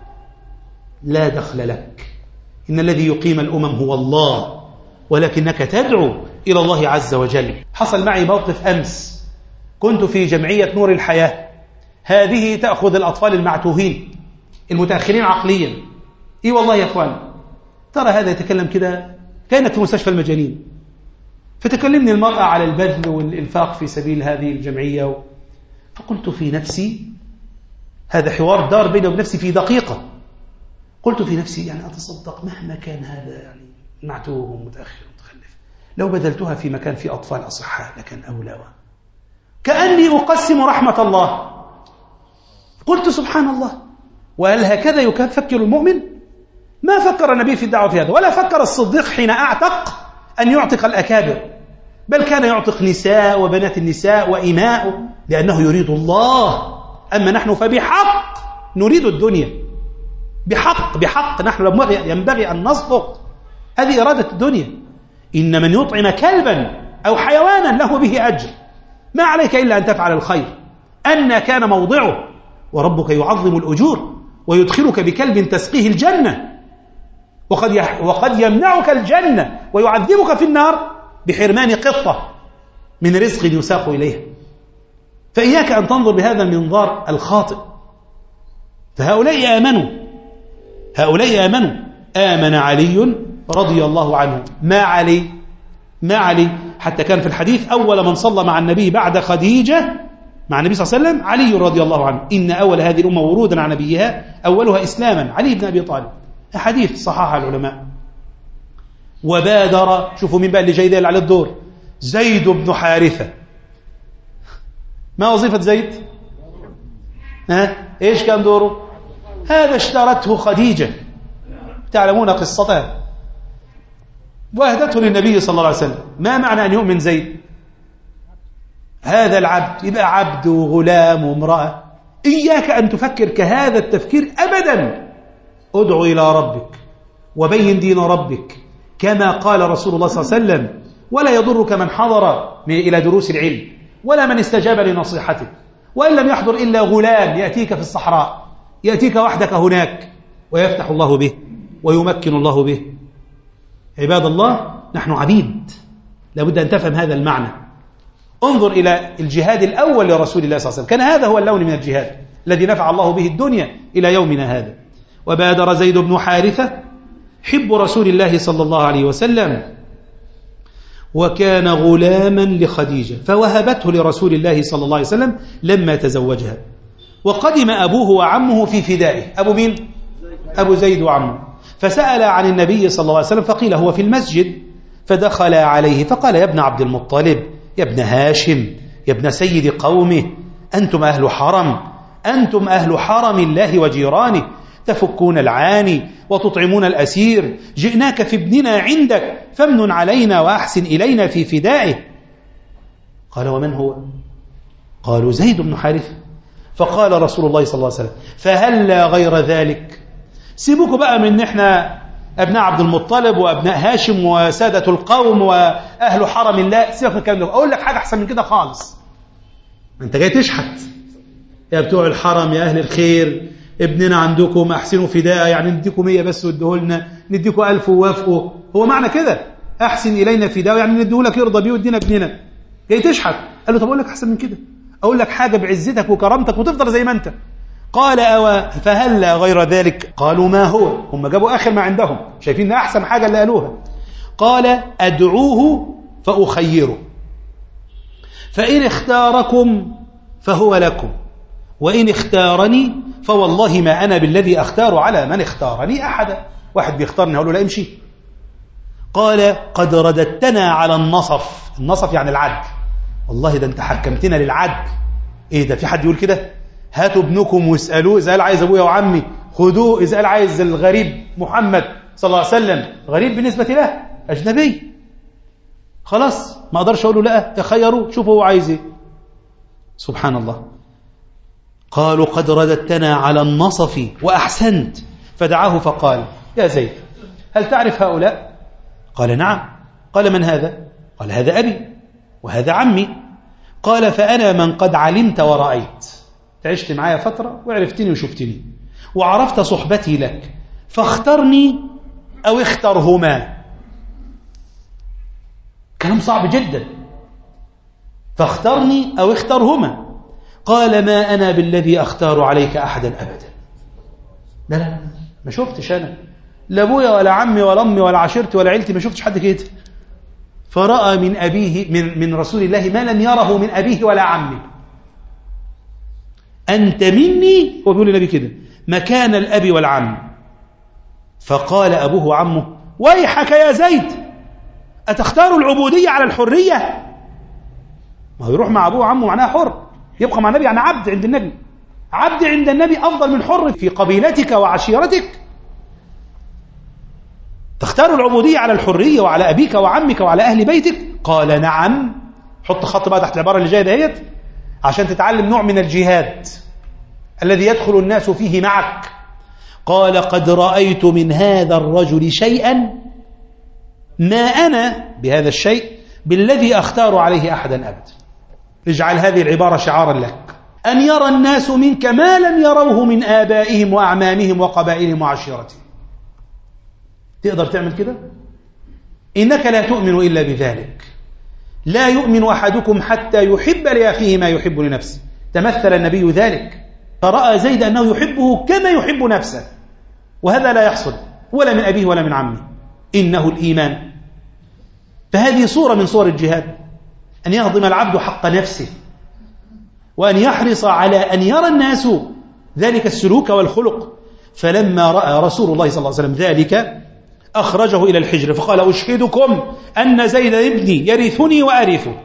لا دخل لك، إن الذي يقيم الأمم هو الله، ولكنك تدعو إلى الله عز وجل. حصل معي موقف أمس، كنت في جمعية نور الحياة، هذه تأخذ الأطفال المعتوهين المتأخرين عقليا. إيه والله يا أخوان، ترى هذا يتكلم كده، كانت في مستشفى المجانين، فتكلمني المرأة على البذل والإنفاق في سبيل هذه الجمعية، فقلت في نفسي، هذا حوار دار بيني وبين نفسي في دقيقة، قلت في نفسي يعني أتصدق مهما كان هذا يعني معتوه ومتأخر ومتخلف، لو بذلتها في مكان فيه أطفال أصحاء لكان أولى. كأني أقسم رحمة الله. قلت سبحان الله، وهل هكذا يفكر المؤمن؟ ما فكر النبي في الدعوة في هذا، ولا فكر الصديق حين أعتق أن يعتق الأكابر، بل كان يعتق نساء وبنات النساء وإماء، لأنه يريد الله. أما نحن فبحق نريد الدنيا، بحق بحق نحن ينبغي أن نصدق، هذه إرادة الدنيا. إن من يطعم كلبا أو حيوانا له به أجر، ما عليك إلا أن تفعل الخير، أن كان موضعه، وربك يعظم الأجور ويدخلك بكلب تسقيه الجنة، وقد وقد يمنعك الجنة ويعذبك في النار بحرمان قطة من رزق يساق إليه. فإياك أن تنظر بهذا المنظار الخاطئ. فهؤلاء آمنوا، هؤلاء آمنوا آمن علي رضي الله عنه. ما علي ما علي حتى كان في الحديث أول من صلى مع النبي بعد خديجة مع النبي صلى الله عليه وسلم علي رضي الله عنه. إن أول هذه الأمة ورودا عن نبيها أولها إسلاما علي بن أبي طالب، حديث صححه العلماء. وبادر، شوفوا مين بقى اللي جاي دال على الدور، زيد بن حارثة. ما وظيفة زيد؟ ها إيش كان دوره؟ هذا اشترته خديجة، تعلمون قصتها، وأهدته للنبي صلى الله عليه وسلم. ما معنى أن يؤمن زيد؟ هذا العبد يبقى عبد وغلام وامرأة. إياك أن تفكر كهذا التفكير أبدا. ادعو إلى ربك وبين دين ربك كما قال رسول الله صلى الله عليه وسلم، ولا يضرك من حضر إلى دروس العلم ولا من استجاب لنصيحته، وإن لم يحضر إلا غلام يأتيك في الصحراء، يأتيك وحدك هناك ويفتح الله به ويمكن الله به. عباد الله، نحن عبيد، لابد أن تفهم هذا المعنى. انظر إلى الجهاد الأول لرسول الله صلى الله عليه وسلم، كان هذا هو اللون من الجهاد الذي نفع الله به الدنيا إلى يومنا هذا. وبادر زيد بن حارثة حب رسول الله صلى الله عليه وسلم، وكان غلاما لخديجة فوهبته لرسول الله صلى الله عليه وسلم لما تزوجها. وقدم أبوه وعمه في فدائه. أبو مين؟ أبو زيد وعمه. فسأل عن النبي صلى الله عليه وسلم فقيل هو في المسجد، فدخل عليه فقال يا ابن عبد المطلب، يا ابن هاشم، يا ابن سيد قومه، أنتم أهل حرم، أنتم أهل حرم الله وجيرانه، تفكون العاني وتطعمون الأسير، جئناك في ابننا عندك فامنن علينا وأحسن إلينا في فدائه. قال ومن هو؟ قالوا زيد بن حارثة. فقال رسول الله صلى الله عليه وسلم فهلا غير ذلك؟ سيبوكوا بقى من احنا أبناء عبد المطلب وأبناء هاشم وسادة القوم وأهل حرم الله، سيبك من الكلام ده، أقول لك حاجة أحسن من كده خالص. أنت جاي تشحت يا بتوع الحرم، يا أهل الخير، ابننا عندكم أحسنوا فداء، يعني نديكم مية بس وادهولنا، نديكم ألف ووافقوا. هو معنى كده أحسن إلينا فداء يعني نديهولك يرضى بيه ودينا ابننا. جاي تشحت. قال له طب أقول لك أحسن من كده، أقول لك حاجة بعزتك وكرامتك وتفضل زي ما أنت. قال أو فهلا غير ذلك؟ قالوا ما هو؟ هم جابوا آخر ما عندهم، شايفين أحسن حاجة اللي قالوها. قال أدعوه فأخيره، فإن اختاركم فهو لكم، وإن اختارني فوالله ما أنا بالذي أختار على من اختارني أحدا. واحد بيختارني هقول له لا امشي. قال قد رددتنا على النصف، النصف يعني العدل، والله ده انت حكمتنا للعدل. ايه ده، في حد يقول كده؟ هاتوا ابنكم واسألوه إذا قال عايز أبويا وعمي، خذوه إذا قال عايز الغريب محمد صلى الله عليه وسلم. غريب بالنسبة له أجنبي، خلاص ما أقدرش أقول له لا، تخيروا شوفوا هو عايز ايه. سبحان الله. قالوا قد رددتنا على النصف وأحسنت. فدعاه فقال يا زيد هل تعرف هؤلاء؟ قال نعم. قال من هذا؟ قال هذا أبي وهذا عمي. قال فأنا من قد علمت ورأيت، عشت معايا فترة وعرفتني وشفتني وعرفت صحبتي لك، فاخترني أو اخترهما. كلام صعب جدا. فاخترني أو اخترهما. قال ما أنا بالذي أختار عليك أحدا أبدا. لا لا ما شفتش أنا لا أبويا ولا عمي ولا أمي ولا عشيرتي ولا عيلتي، ما شفتش حد كده. فرأى من أبيه من, من رسول الله ما لم يره من أبيه ولا عمه. أنت مني، هو بيقول للنبي كده، مكان الأب والعم. فقال أبوه وعمه ويحك يا زيد أتختار العبودية على الحرية؟ ما هو يروح مع أبوه وعمه معناها حر، يبقى مع النبي يعني عبد عند النبي. عبد عند النبي أفضل من حر في قبيلتك وعشيرتك. تختار العبودية على الحرية وعلى أبيك وعمك وعلى أهل بيتك؟ قال نعم. حط خط بقى تحت العبارة اللي جاية دهيت عشان تتعلم نوع من الجهاد الذي يدخل الناس فيه معك. قال قد رأيت من هذا الرجل شيئا ما أنا بهذا الشيء بالذي أختار عليه أحدا أبدا. اجعل هذه العبارة شعارا لك، أن يرى الناس منك ما لم يروه من آبائهم وأعمامهم وقبائلهم وعشيرتهم. تقدر تعمل كده؟ إنك لا تؤمن إلا بذلك. لا يؤمن أحدكم حتى يحب لأخيه ما يحب لنفسه. تمثل النبي ذلك، فرأى زيد أنه يحبه كما يحب نفسه، وهذا لا يحصل ولا من أبيه ولا من عمه، إنه الإيمان. فهذه صورة من صور الجهاد، أن يهضم العبد حق نفسه، وأن يحرص على أن يرى الناس ذلك السلوك والخلق. فلما رأى رسول الله صلى الله عليه وسلم ذلك أخرجه إلى الحجر فقال أشهدكم أن زيد ابني يرثني وأرثه.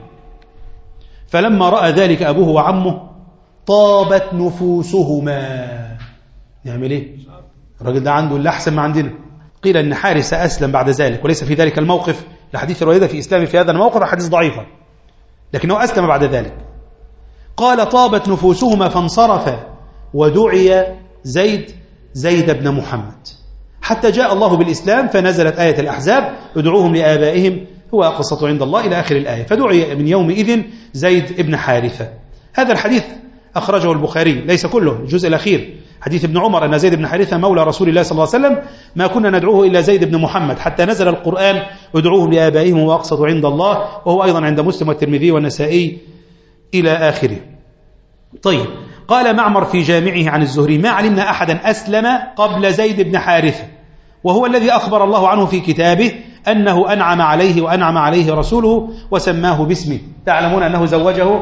فلما رأى ذلك أبوه وعمه طابت نفوسهما. نعمل إيه؟ الراجل ده عنده اللي أحسن ما عندنا. قيل أن حارس أسلم بعد ذلك، وليس في ذلك الموقف لحديث الرواية في إسلامه في هذا الموقف حديث ضعيفة، لكنه أسلم بعد ذلك. قال طابت نفوسهما فانصرف، ودعي زيد زيد بن محمد حتى جاء الله بالإسلام، فنزلت آية الأحزاب ادعوهم لآبائهم هو أقسط عند الله إلى آخر الآية. فدعي من يومئذ زيد بن حارثة. هذا الحديث أخرجه البخاري، ليس كله، الجزء الأخير حديث ابن عمر أن زيد بن حارثة مولى رسول الله صلى الله عليه وسلم ما كنا ندعوه إلا زيد بن محمد، حتى نزل القرآن ادعوهم لآبائهم هو أقسط عند الله، وهو أيضا عند مسلم والترمذي والنسائي إلى آخره. طيب، قال معمر في جامعه عن الزهري ما علمنا أحدا أسلم قبل زيد بن حارثة، وهو الذي أخبر الله عنه في كتابه أنه أنعم عليه وأنعم عليه رسوله وسماه باسمه. تعلمون أنه زوجه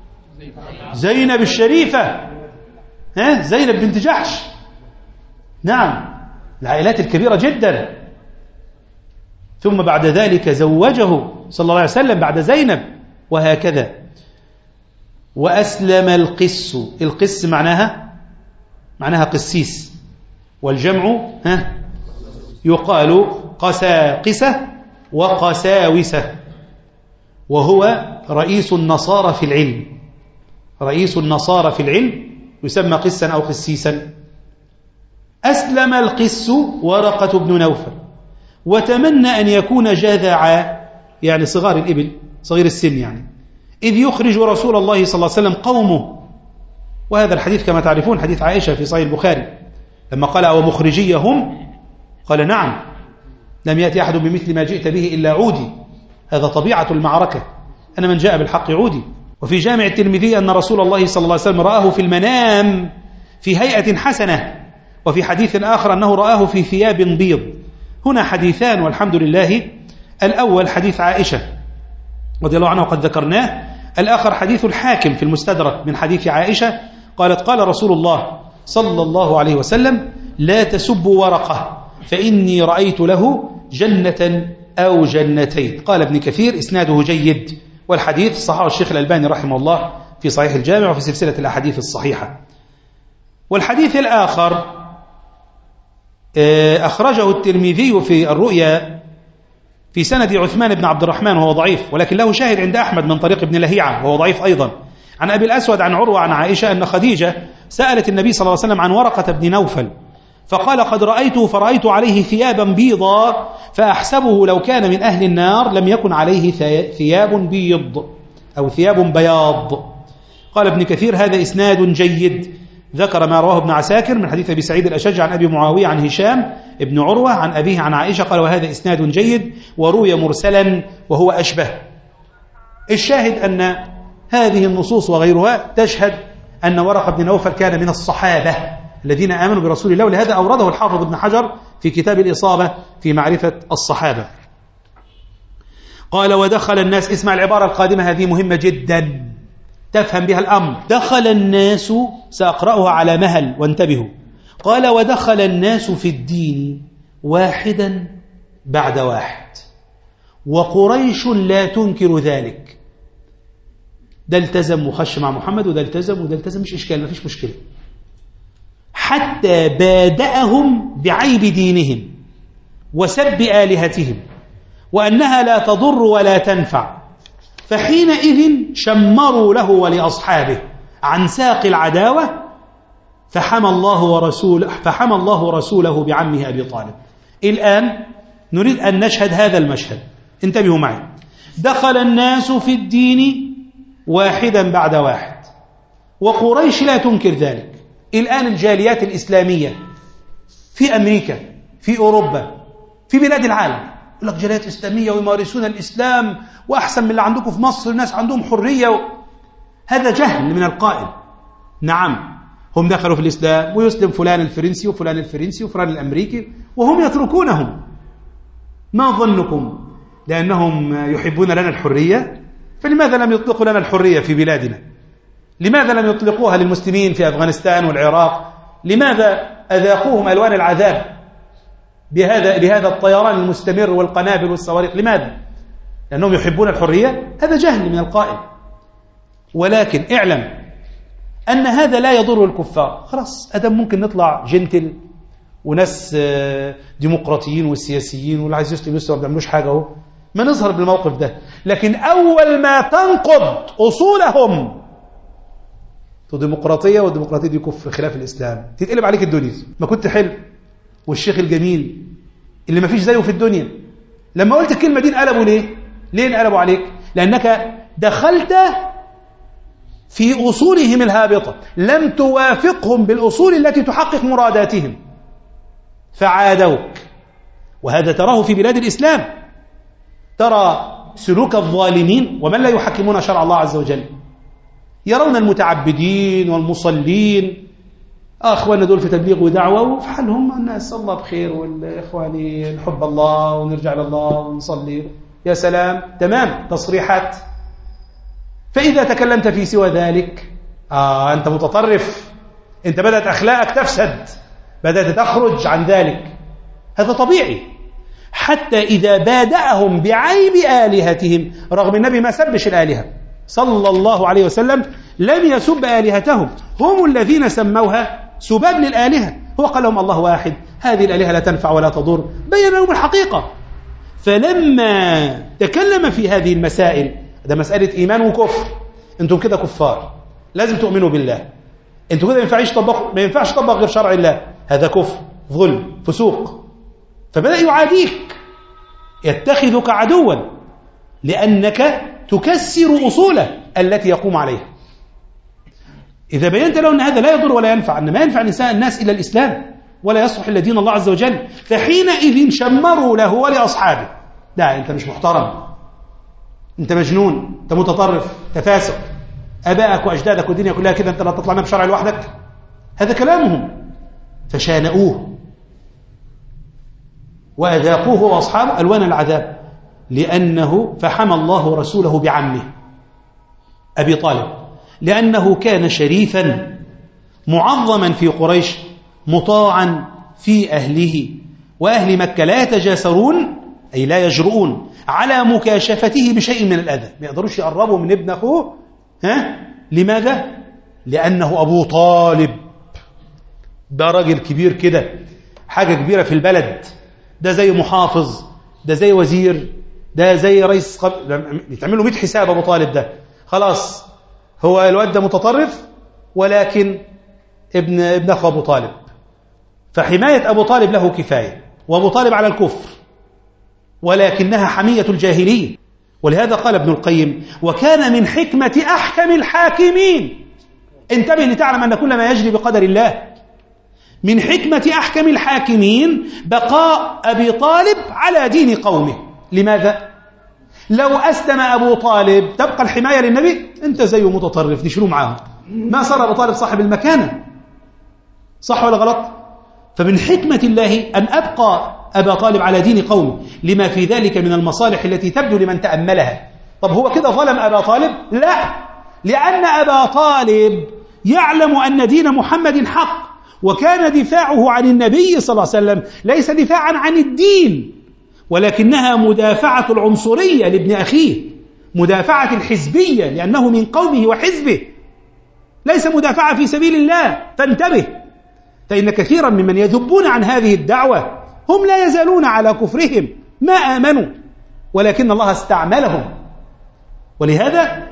زينب الشريفة، ها زينب بنت جحش، نعم العائلات الكبيرة جدا. ثم بعد ذلك زوجه صلى الله عليه وسلم بعد زينب، وهكذا. وأسلم القس، القس معناها معناها قسيس، والجمع ها يقال قساقسة وقساوسة، وهو رئيس النصارى في العلم. رئيس النصارى في العلم يسمى قسا أو قسيسا. أسلم القس ورقة بن نوفل، وتمنى أن يكون جاذعا، يعني صغار الإبل، صغير السن يعني، إذ يخرج رسول الله صلى الله عليه وسلم قومه. وهذا الحديث كما تعرفون حديث عائشة في صحيح البخاري لما قال أو مخرجيهم، قال نعم لم يأتي أحد بمثل ما جئت به إلا عودي. هذا طبيعة المعركة، أن من جاء بالحق عودي. وفي جامع الترمذي أن رسول الله صلى الله عليه وسلم رآه في المنام في هيئة حسنة، وفي حديث آخر أنه رآه في ثياب بيض. هنا حديثان والحمد لله. الأول حديث عائشة رضي الله عنها وقد ذكرناه، الآخر حديث الحاكم في المستدرك من حديث عائشة قالت قال رسول الله صلى الله عليه وسلم لا تسبوا ورقة فإني رأيت له جنة أو جنتين. قال ابن كثير إسناده جيد، والحديث صححه الشيخ الألباني رحمه الله في صحيح الجامع وفي سلسلة الأحاديث الصحيحة. والحديث الآخر أخرجه الترمذي في الرؤيا في سند عثمان بن عبد الرحمن وهو ضعيف، ولكن له شاهد عند أحمد من طريق ابن لهيعة وهو ضعيف أيضا، عن أبي الأسود عن عروة عن عائشة أن خديجة سألت النبي صلى الله عليه وسلم عن ورقة بن نوفل فقال قد رأيته فرأيت عليه ثيابا بيضا فأحسبه لو كان من أهل النار لم يكن عليه ثياب بيض أو ثياب بياض. قال ابن كثير هذا إسناد جيد، ذكر ما رواه ابن عساكر من حديث أبي سعيد الأشج عن أبي معاوية عن هشام ابن عروة عن أبيه عن عائشة قال وهذا إسناد جيد وروي مرسلا وهو أشبه. الشاهد أن هذه النصوص وغيرها تشهد أن ورقة بن نوفل كان من الصحابة الذين آمنوا برسول الله، ولهذا أورده الحافظ ابن حجر في كتاب الإصابة في معرفة الصحابة. قال ودخل الناس، اسمع العبارة القادمة هذه مهمة جدا تفهم بها الأمر. دخل الناس، سأقرأها على مهل وانتبهوا. قال ودخل الناس في الدين واحدا بعد واحد وقريش لا تنكر ذلك. ده التزم وخش مع محمد وده التزم وده التزم، مش إشكال، ما فيش مشكلة، حتى بادأهم بعيب دينهم وسب آلهتهم وأنها لا تضر ولا تنفع، فحينئذ شمروا له ولأصحابه عن ساق العداوة فحمى الله ورسوله فحمى الله رسوله بعمه أبي طالب. الآن نريد أن نشهد هذا المشهد، انتبهوا معي. دخل الناس في الدين واحدا بعد واحد وقريش لا تنكر ذلك. الآن الجاليات الإسلامية في أمريكا، في أوروبا، في بلاد العالم، يقول لك جاليات إسلامية ويمارسون الإسلام وأحسن من اللي عندكم في مصر، الناس عندهم حرية و... هذا جهل من القائل. نعم هم دخلوا في الإسلام ويسلم فلان الفرنسي وفلان الفرنسي وفلان الأمريكي وهم يتركونهم. ما ظنكم لأنهم يحبون لنا الحرية؟ فلماذا لم يطلقوا لنا الحرية في بلادنا؟ لماذا لم يطلقوها للمسلمين في أفغانستان والعراق؟ لماذا أذاقوهم ألوان العذاب بهذا بهذا الطيران المستمر والقنابل والصواريخ؟ لماذا؟ لأنهم يحبون الحرية؟ هذا جهل من القائل. ولكن اعلم أن هذا لا يضر الكفار. خلاص أدم ممكن نطلع جنتل وناس ديمقراطيين والسياسيين واللي عايز يسلم يسلم ما بيعملوش حاجة اهو، ما نظهر بالموقف ده. لكن أول ما تنقض أصولهم الديمقراطية، والديمقراطية دي كفر خلاف الإسلام، تتقلب عليك الدنيا. ما كنت حلو والشيخ الجميل اللي ما فيش زيه في الدنيا، لما قلت الكلمة دي انقلبوا ليه؟ ليه انقلبوا عليك؟ لأنك دخلت في أصولهم الهابطة، لم توافقهم بالأصول التي تحقق مراداتهم فعادوك. وهذا تراه في بلاد الإسلام، ترى سلوك الظالمين ومن لا يحكمون شرع الله عز وجل، يرون المتعبدين والمصلين أخواننا دول في تبليغ ودعوة وفي حالهم الناس الله بخير والإخواني نحب الله ونرجع لله ونصلي، يا سلام، تمام، تصريحات. فإذا تكلمت في سوى ذلك آه أنت متطرف، أنت بدأت أخلاقك تفسد، بدأت تخرج عن ذلك. هذا طبيعي. حتى إذا بادأهم بعيب آلهتهم، رغم النبي ما سبش الآلهة صلى الله عليه وسلم، لم يسب آلهتهم، هم الذين سموها سباب للآلهة. هو قال لهم الله واحد، هذه الآلهة لا تنفع ولا تضر، بين لهم الحقيقة. فلما تكلم في هذه المسائل، ده مسألة إيمان وكفر، أنتم كده كفار، لازم تؤمنوا بالله، أنتم كده ما ينفعش تطبق ما ينفعش تطبق غير شرع الله، هذا كفر، ظلم، فسوق. فبدأ يعاديك، يتخذك عدوا لأنك تكسر أصوله التي يقوم عليها. إذا بينت له أن هذا لا يضر ولا ينفع، أن ما ينفع نساء الناس إلا الإسلام ولا يصلح إلا دين الله عز وجل، فحينئذ شمروا له ولأصحابه. لا، أنت مش محترم، أنت مجنون، أنت متطرف، تفاسق، أبائك وأجدادك والدنيا كلها كده، أنت لا تطلعنا بشرع لوحدك. هذا كلامهم. فشانؤوه وأذاقوه وأصحابه ألوان العذاب، لأنه فحمى الله رسوله بعمه أبي طالب، لأنه كان شريفا معظما في قريش، مطاعا في أهله، وأهل مكة لا يتجاسرون أي لا يجرؤون على مكاشفته بشيء من الأذى، ما يقدروش يقربوا من ابن أخوه. ها؟ لماذا؟ لأنه أبو طالب، ده راجل كبير كده، حاجة كبيرة في البلد، ده زي محافظ، ده زي وزير، ده زي رئيس قب... يتعملوا مئة حساب. أبو طالب ده خلاص هو الواد ده متطرف، ولكن ابن ابن أخو أبو طالب، فحماية أبو طالب له كفاية، وأبو طالب على الكفر، ولكنها حمية الجاهلية. ولهذا قال ابن القيم: وكان من حكمة أحكم الحاكمين، انتبه لتعلم أن كل ما يجري بقدر الله، من حكمة أحكم الحاكمين بقاء أبي طالب على دين قومه. لماذا؟ لو أسلم أبو طالب تبقى الحماية للنبي، أنت زيه متطرف نشيله معاه، ما صار أبو طالب صاحب المكانة، صح ولا غلط؟ فمن حكمة الله أن أبقى أبا طالب على دين قومه، لما في ذلك من المصالح التي تبدو لمن تأملها. طب هو كده ظلم أبا طالب؟ لا، لأن أبا طالب يعلم أن دين محمد حق، وكان دفاعه عن النبي صلى الله عليه وسلم ليس دفاعا عن الدين، ولكنها مدافعة العنصرية لابن أخيه، مدافعة الحزبية لأنه من قومه وحزبه، ليس مدافعة في سبيل الله. فانتبه، فإن كثيرا ممن يذبون عن هذه الدعوة هم لا يزالون على كفرهم، ما آمنوا، ولكن الله استعملهم. ولهذا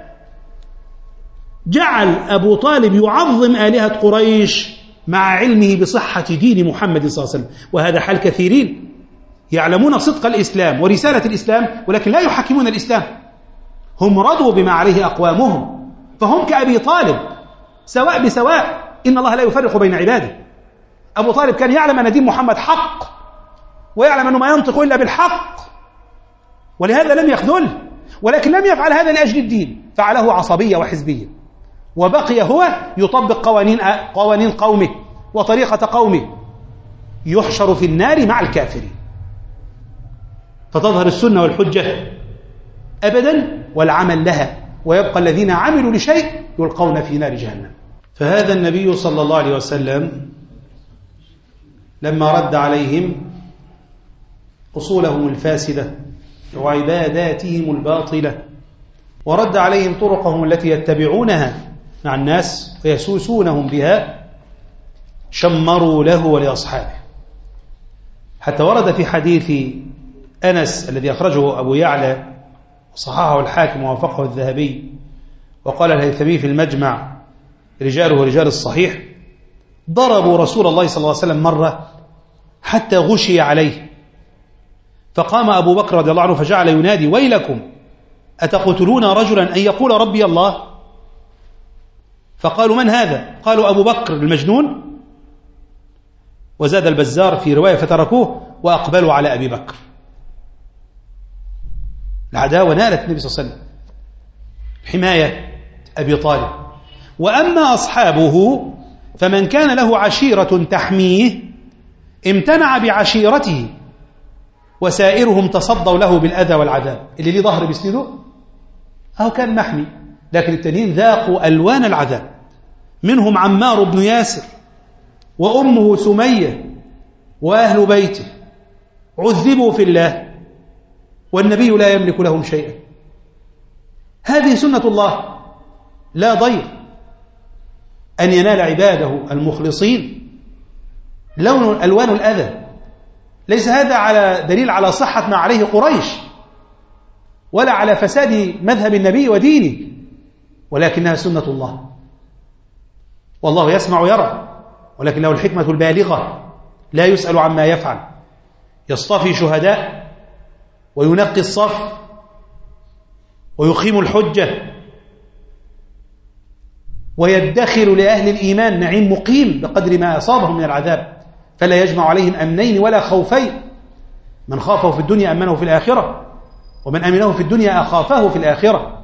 جعل أبو طالب يعظم آلهة قريش مع علمه بصحة دين محمد صلى الله عليه وسلم، وهذا حال كثيرين يعلمون صدق الإسلام ورسالة الإسلام، ولكن لا يحكمون الإسلام، هم رضوا بما عليه أقوامهم، فهم كأبي طالب سواء بسواء، إن الله لا يفرق بين عباده. أبو طالب كان يعلم أن دين محمد حق، ويعلم أنه ما ينطق إلا بالحق، ولهذا لم يخذله، ولكن لم يفعل هذا لأجل الدين، فعله عصبية وحزبية، وبقي هو يطبق قوانين قوانين قومه وطريقة قومه، يحشر في النار مع الكافرين. فتظهر السنة والحجة أبدا والعمل لها، ويبقى الذين عملوا لشيء يلقون في نار جهنم. فهذا النبي صلى الله عليه وسلم لما رد عليهم أصولهم الفاسدة وعباداتهم الباطلة، ورد عليهم طرقهم التي يتبعونها مع الناس ويسوسونهم بها، شمروا له ولأصحابه. حتى ورد في حديث أنس الذي أخرجه أبو يعلى وصححه الحاكم ووافقه الذهبي، وقال الهيثمي في المجمع رجاله رجال الصحيح: ضربوا رسول الله صلى الله عليه وسلم مرة حتى غشي عليه، فقام أبو بكر رضي الله عنه فجعل ينادي: ويلكم أتقتلون رجلا أن يقول ربي الله؟ فقالوا: من هذا؟ قالوا: أبو بكر المجنون. وزاد البزار في رواية: فتركوه وأقبلوا على أبي بكر. العداوة نالت النبي صلى الله عليه وسلم حماية أبي طالب. وأما أصحابه فمن كان له عشيرة تحميه امتنع بعشيرته، وسائرهم تصدوا له بالأذى والعذاب. اللي ليه ظهر بيسنده أهو كان محمي، لكن التانيين ذاقوا ألوان العذاب، منهم عمار بن ياسر وأمه سمية وأهل بيته عذبوا في الله، والنبي لا يملك لهم شيئا. هذه سنة الله، لا ضير أن ينال عباده المخلصين لون ألوان الأذى. ليس هذا على دليل على صحة ما عليه قريش، ولا على فساد مذهب النبي ودينه، ولكنها سنة الله، والله يسمع ويرى، ولكن له الحكمة البالغة، لا يسأل عما يفعل، يصطفي شهداء وينقي الصف ويقيم الحجة ويدخر لأهل الإيمان نعيم مقيم بقدر ما أصابهم من العذاب، فلا يجمع عليهم أمنين ولا خوفين، من خافه في الدنيا أمنه في الآخرة، ومن أمنه في الدنيا أخافه في الآخرة.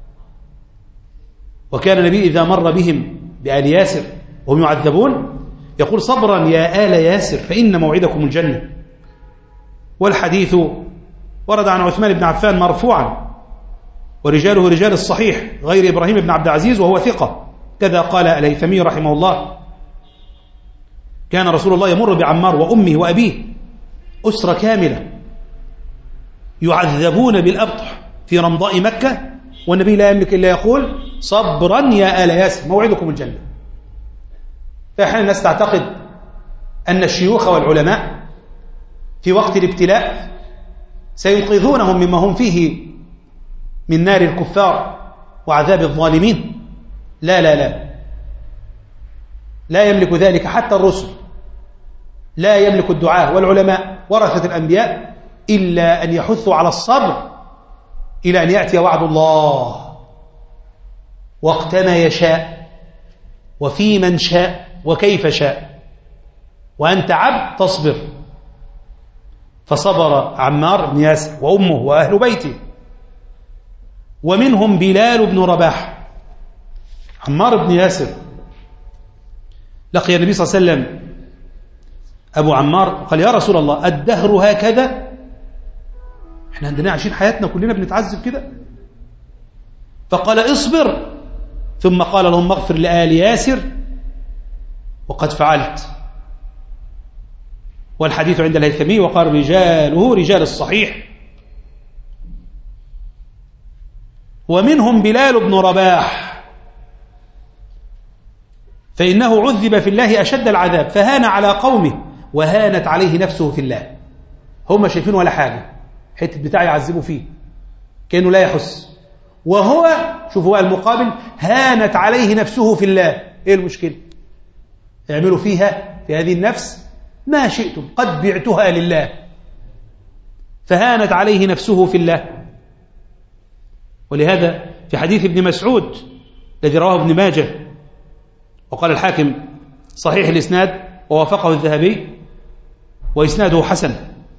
وكان النبي إذا مر بهم بآل ياسر وهم يعذبون يقول: صبرا يا آل ياسر فإن موعدكم الجنة. والحديث ورد عن عثمان بن عفان مرفوعا، ورجاله رجال الصحيح غير إبراهيم بن عبد العزيز وهو ثقة، كذا قال الهيثمي رحمه الله: كان رسول الله يمر بعمار وأمه وأبيه، أسرة كاملة، يعذبون بالأبطح في رمضاء مكة، والنبي لا يملك إلا يقول صبرا يا آل ياسر موعدكم الجنة. فأحيانا الناس تعتقد أن الشيوخ والعلماء في وقت الابتلاء سينقذونهم مما هم فيه من نار الكفار وعذاب الظالمين. لا لا لا لا يملك ذلك حتى الرسل، لا يملك الدعاة والعلماء ورثة الأنبياء إلا أن يحثوا على الصبر إلى أن يأتي وعد الله وقت ما يشاء وفي من شاء وكيف شاء، وأنت عبد تصبر. فصبر عمار بن ياسر وأمه وأهل بيته، ومنهم بلال بن رباح. عمار بن ياسر لقي النبي صلى الله عليه وسلم أبو عمار قال يا رسول الله الدهر هكذا؟ احنا عندنا عايشين حياتنا كلنا بنتعذب كده. فقال اصبر، ثم قال اللهم اغفر لآل ياسر وقد فعلت. والحديث عند الهيثمي وقال رجاله رجال الصحيح. ومنهم بلال بن رباح، فإنه عذب في الله أشد العذاب فهان على قومه وهانت عليه نفسه في الله. هم شايفين ولا حاجة، حتة بتاع يعذبوا فيه كأنه لا يحس، وهو شوفوا بقى المقابل هانت عليه نفسه في الله. ايه المشكلة؟ اعملوا فيها في هذه النفس ما شئتم قد بعتها لله. فهانت عليه نفسه في الله. ولهذا في حديث ابن مسعود الذي رواه ابن ماجه وقال الحاكم صحيح الإسناد ووافقه الذهبي وإسناده حسن،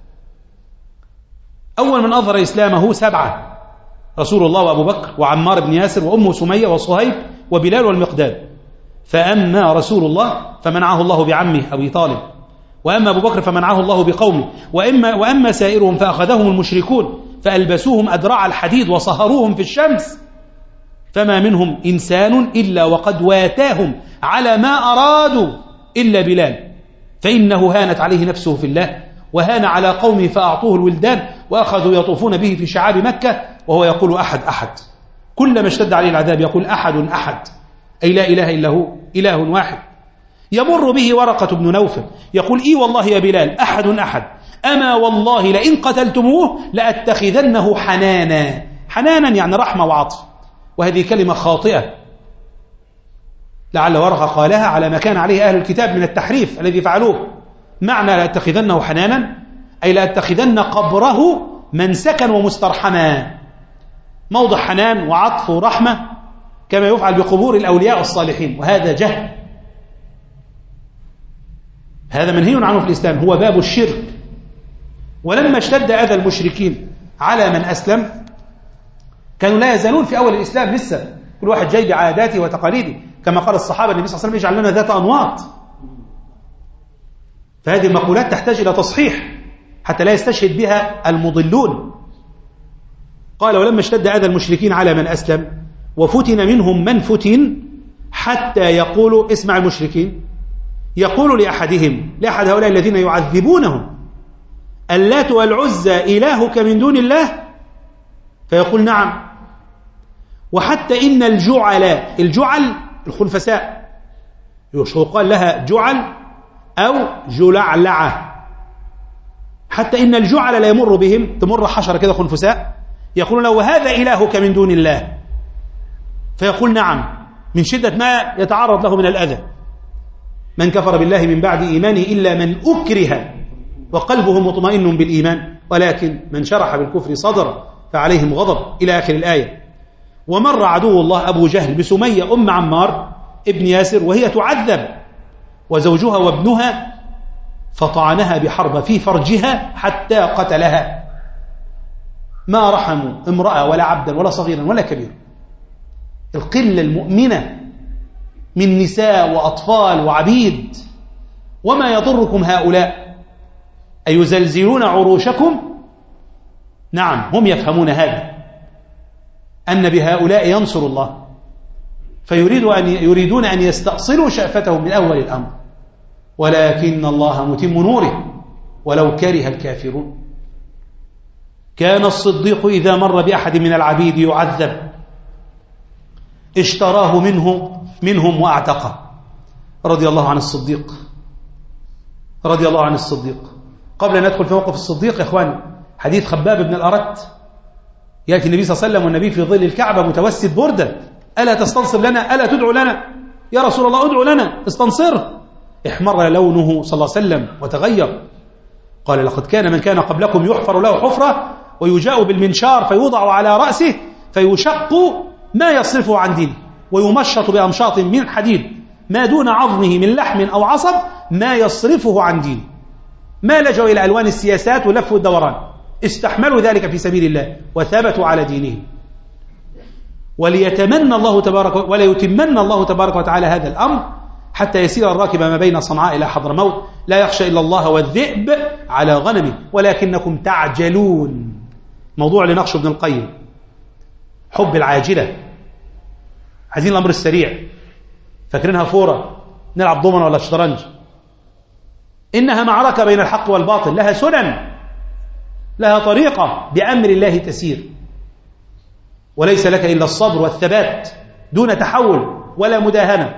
أول من أظهر إسلامه سبعة: رسول الله وأبو بكر وعمار بن ياسر وأم سمية وصهيب وبلال والمقداد. فأما رسول الله فمنعه الله بعمه أبي طالب، وأما أبو بكر فمنعه الله بقومه، وأما, وأما سائرهم فأخذهم المشركون فألبسوهم أدراع الحديد وصهروهم في الشمس، فما منهم إنسان إلا وقد واتاهم على ما أرادوا إلا بلال، فإنه هانت عليه نفسه في الله وهان على قومه فأعطوه الولدان وأخذوا يطوفون به في شعاب مكة وهو يقول أحد أحد، كلما اشتد عليه العذاب يقول أحد أحد، أي لا إله إلا هو إله واحد. يمر به ورقة بن نوفل يقول إي والله يا بلال أحد أحد، أما والله لئن قتلتموه لأتخذنه حنانا. حنانا يعني رحمة وعطف، وهذه كلمة خاطئة لعل ورقة قالها على ما كان عليه أهل الكتاب من التحريف الذي فعلوه. معنى لأتخذنه حنانا أي لأتخذن قبره منسكا ومسترحما، موضع حنان وعطف ورحمة كما يفعل بقبور الأولياء الصالحين، وهذا جهل، هذا منهي عنه في الإسلام، هو باب الشرك. ولما اشتد أذى المشركين على من أسلم كانوا لا يزالون في أول الإسلام لسه كل واحد جاي بعاداته وتقاليده، كما قال الصحابة النبي صلى الله عليه وسلم اجعل لنا ذات أنواط. فهذه المقولات تحتاج إلى تصحيح حتى لا يستشهد بها المضلون. قال ولما اشتد أذى المشركين على من أسلم وفتن منهم من فتن حتى يقولوا، اسمع المشركين، يقول لأحدهم لأحد هؤلاء الذين يعذبونهم اللات والعزى إلهك من دون الله؟ فيقول نعم. وحتى إن الجعل، الجعل الخنفساء يقال لها جعل أو جلعلعة، حتى إن الجعل لا يمر بهم، تمر حشرة كده خنفساء يقولون له وهذا إلهك من دون الله؟ فيقول نعم، من شدة ما يتعرض له من الأذى. من كفر بالله من بعد إيمانه إلا من أكره وقلبه مطمئن بالإيمان ولكن من شرح بالكفر صدر فعليهم غضب إلى آخر الآية. ومر عدو الله أبو جهل بسمية أم عمار ابن ياسر وهي تعذب وزوجها وابنها، فطعنها بحربة في فرجها حتى قتلها. ما رحموا امرأة ولا عبدا ولا صغيرا ولا كبيرا. القلة المؤمنة من نساء وأطفال وعبيد. وما يضركم هؤلاء أيزلزلون عروشكم؟ نعم، هم يفهمون هذا، أن بهؤلاء ينصر الله، فيريد أن يريدون أن يستأصلوا شأفتهم من أول الأمر، ولكن الله متم نوره ولو كره الكافرون. كان الصديق إذا مر بأحد من العبيد يعذب اشتراه منه منهم وأعتقه. رضي الله عن الصديق، رضي الله عن الصديق. قبل أن ندخل في موقف الصديق يا إخواني، حديث خباب بن الأرت. يأتي النبي صلى الله عليه وسلم والنبي في ظل الكعبة متوسد بردا: ألا تستنصر لنا؟ ألا تدعو لنا؟ يا رسول الله ادعو لنا، استنصره. احمر لونه صلى الله عليه وسلم وتغير. قال: لقد كان من كان قبلكم يحفر له حفرة ويجاء بالمنشار فيوضع على رأسه فيشق ما يصرفه عن دينه ويمشط بأمشاط من حديد ما دون عظمه من لحم أو عصب ما يصرفه عن دينه. ما لجوا إلى ألوان السياسات ولف الدوران، استحملوا ذلك في سبيل الله وثبتوا على دينهم. وليتمنى الله تبارك ولا يتمنى الله تبارك وتعالى هذا الأمر حتى يسير الراكب ما بين صنعاء إلى حضرموت لا يخشى إلا الله والذئب على غنمه ولكنكم تعجلون. موضوع لنقش ابن القيم. حب العاجلة، عايزين الأمر السريع، فاكرينها فورة نلعب ضمن ولا شطرنج. إنها معركة بين الحق والباطل، لها سنن، لها طريقة، بأمر الله تسير، وليس لك إلا الصبر والثبات دون تحول ولا مداهنة.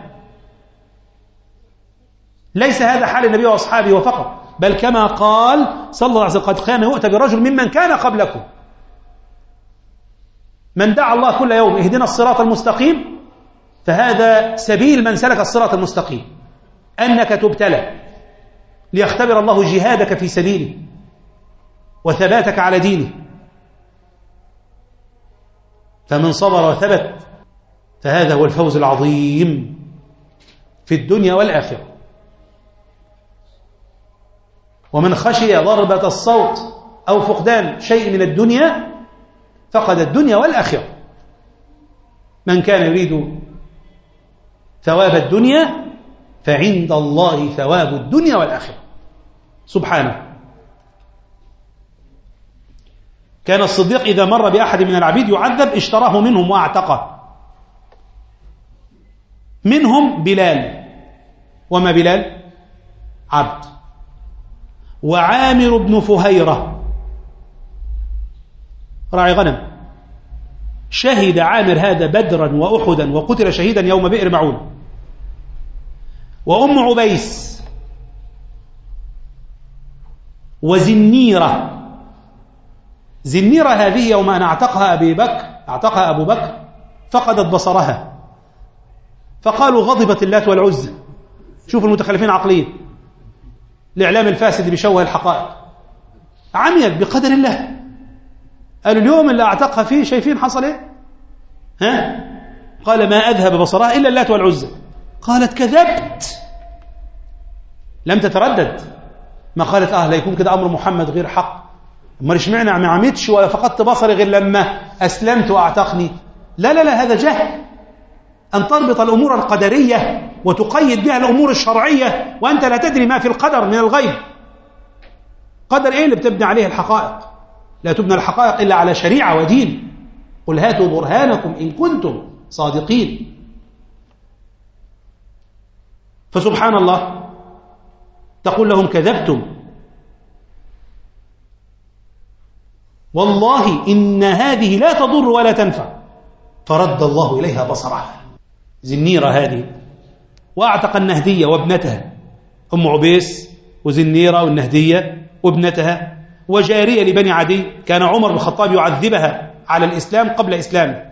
ليس هذا حال النبي وأصحابه وفقط، بل كما قال صلى الله عليه وسلم: قد كان يؤتى برجل ممن كان قبلكم من دعا الله كل يوم اهدنا الصراط المستقيم، فهذا سبيل من سلك الصراط المستقيم، أنك تبتلى ليختبر الله جهادك في سبيله وثباتك على دينه. فمن صبر وثبت فهذا هو الفوز العظيم في الدنيا والآخرة. ومن خشي ضربة الصوت أو فقدان شيء من الدنيا فقد الدنيا والآخرة. من كان يريد ثواب الدنيا فعند الله ثواب الدنيا والآخرة سبحانه. كان الصديق إذا مر بأحد من العبيد يعذب اشتراه منهم واعتقه. منهم بلال، وما بلال؟ عبد. وعامر بن فهيرة راعي غنم، شهد عامر هذا بدرا وأحدا وقتل شهيدا يوم بئر معون. وأم عبيس وزنيرة. زنيرة هذه يوم أن أعتقها أبي بكر أعتقها أبو بكر فقدت بصرها، فقالوا غضبت اللات والعزى. شوفوا المتخلفين عقليا، الإعلام الفاسد بيشوه الحقائق. عميت بقدر الله. قالوا اليوم اللي أعتقها فيه شايفين حصل إيه؟ ها؟ قال ما أذهب بصرها إلا اللات والعزى. قالت كذبت، لم تتردد، ما قالت آه لا يكون كده أمر محمد غير حق، ما اشمعنى ما عميتش ولا فقدت بصري غير لما أسلمت وأعتقني. لا لا لا، هذا جهل، أن تربط الأمور القدرية وتقيد بها الأمور الشرعية وأنت لا تدري ما في القدر من الغيب. قدر إيه اللي بتبني عليه الحقائق؟ لا تبنى الحقائق إلا على شريعة ودين. قل هاتوا برهانكم إن كنتم صادقين. فسبحان الله تقول لهم كذبتم، والله إن هذه لا تضر ولا تنفع. فرد الله إليها بصرها. زنيرة هذه، وأعتق النهدية وابنتها، أم عبيس وزنيرة والنهدية وابنتها، وجارية لبني عدي كان عمر بن الخطاب يعذبها على الإسلام قبل إسلامه.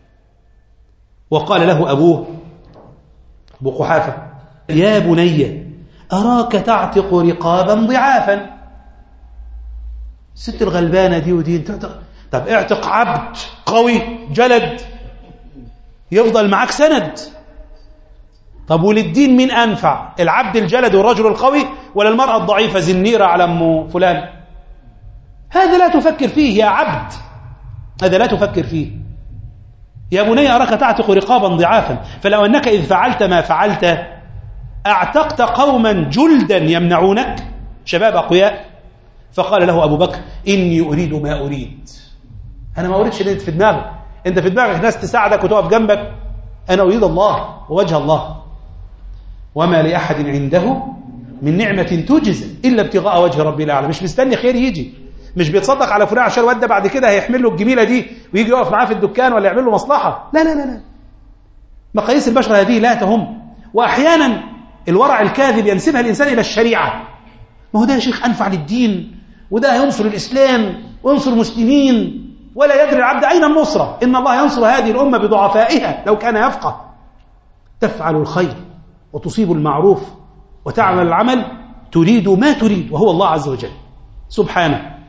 وقال له أبوه أبو قحافة يا بني أراك تعتق رقابا ضعافا. الست الغلبانة دي ودي تعتق. طب اعتق عبد قوي جلد يفضل معك سند. طب وللدين من أنفع، العبد الجلد والرجل القوي ولا المرأة الضعيفة زنيرة على أم فلان؟ هذا لا تفكر فيه يا عبد، هذا لا تفكر فيه. يا بني أراك تعتق رقابا ضعافا، فلو أنك إذ فعلت ما فعلت أعتقت قوما جلدا يمنعونك، شباب أقوياء. فقال له أبو بكر إني أريد ما أريد. أنا ما أريدش اللي أنت في دماغك، أنت في دماغك ناس تساعدك وتقف جنبك، أنا أريد الله ووجه الله. وما لأحد عنده من نعمة تجزى إلا ابتغاء وجه ربي الأعلى. مش مستني خير يجي، مش بيتصدق على فلان عشان الواد ده بعد كده هيحمل له الجميلة دي ويجي يقف معاه في الدكان ولا يعمل له مصلحة. لا لا لا لا، مقاييس البشر هذه لا تهم. وأحيانا الورع الكاذب ينسبها الإنسان إلى الشريعة، ما هو ده يا شيخ أنفع للدين، وده ينصر الإسلام وينصر المسلمين، ولا يدري العبد أين النصرة. إن الله ينصر هذه الأمة بضعفائها لو كان يفقه. تفعل الخير وتصيب المعروف وتعمل العمل تريد ما تريد، وهو الله عز وجل سبحانه.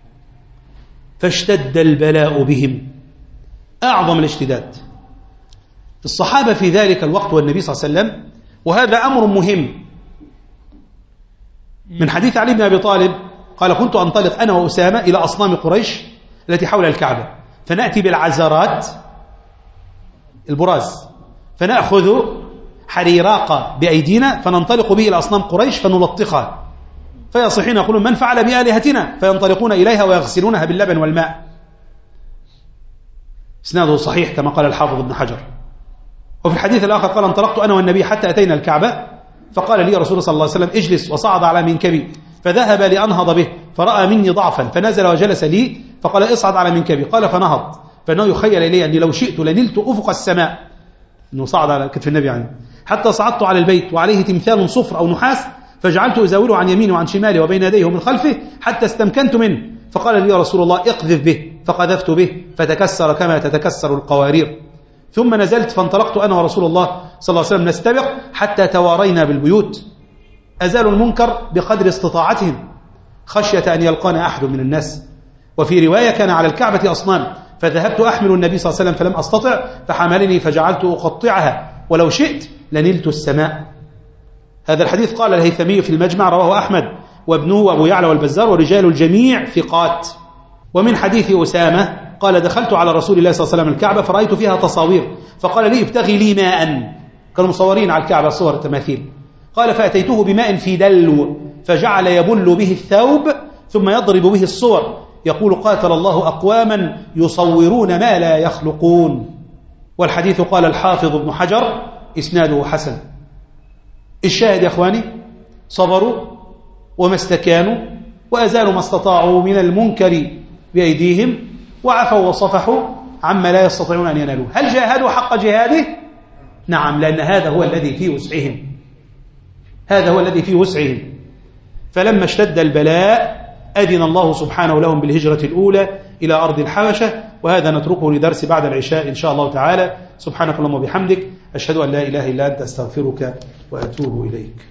فاشتد البلاء بهم أعظم الاشتداد. الصحابة في ذلك الوقت والنبي صلى الله عليه وسلم، وهذا أمر مهم. من حديث علي بن أبي طالب قال: كنت أنطلق أنا وأسامة إلى أصنام قريش التي حول الكعبة، فنأتي بالعزرات البراز، فنأخذ حريراق بأيدينا فننطلق به إلى أصنام قريش فنلطخها، فيصيحون يقولون: من فعل بآلهتنا؟ فينطلقون إليها ويغسلونها باللبن والماء. اسناده صحيح كما قال الحافظ ابن حجر. وفي الحديث الآخر قال: انطلقت أنا والنبي حتى أتينا الكعبة، فقال لي رسول صلى الله عليه وسلم: اجلس، وصعد على منكبي، فذهب لأنهض به، فرأى مني ضعفا فنزل وجلس لي، فقال: اصعد على منكبي، قال فنهض، فإنه يخيل إلي أني لو شئت لنلت أفق السماء، أنه صعد على كتف النبي عنه، حتى صعدت على البيت وعليه تمثال صفر أو نحاس، فجعلت أزاوره عن يمينه وعن شماله وبين يديه ومن خلفه حتى استمكنت منه، فقال لي رسول الله: اقذف به، فقذفت به فتكسر كما تتكسر القوارير. ثم نزلت فانطلقت أنا ورسول الله صلى الله عليه وسلم نستبق حتى توارينا بالبيوت. أزالوا المنكر بقدر استطاعتهم خشية أن يلقانا أحد من الناس. وفي رواية: كان على الكعبة أصنام، فذهبت أحمل النبي صلى الله عليه وسلم فلم أستطع، فحملني فجعلت أقطعها، ولو شئت لنلت السماء. هذا الحديث قال الهيثمي في المجمع رواه أحمد وابنه وأبو يعلى والبزار ورجال الجميع ثقات. ومن حديث أسامة قال: دخلت على رسول الله صلى الله عليه وسلم الكعبة فرأيت فيها تصاوير، فقال لي: ابتغي لي ماء. كانوا مصورين على الكعبة صور التماثيل. قال: فأتيته بماء في دلو، فجعل يبل به الثوب ثم يضرب به الصور، يقول: قاتل الله أقواما يصورون ما لا يخلقون. والحديث قال الحافظ ابن حجر إسناده حسن. الشاهد يا أخواني: صبروا وما استكانوا وأزالوا ما استطاعوا من المنكر بأيديهم، وعفوا وصفحوا عما لا يستطيعون أن ينالوه. هل جاهدوا حق جهاده؟ نعم، لأن هذا هو الذي في وسعهم، هذا هو الذي في وسعهم. فلما اشتد البلاء أذن الله سبحانه لهم بالهجرة الأولى إلى أرض الحبشة. وهذا نتركه لدرس بعد العشاء إن شاء الله تعالى. سبحانك اللهم وبحمدك، أشهد أن لا إله إلا أنت، أستغفرك وأتوب إليك.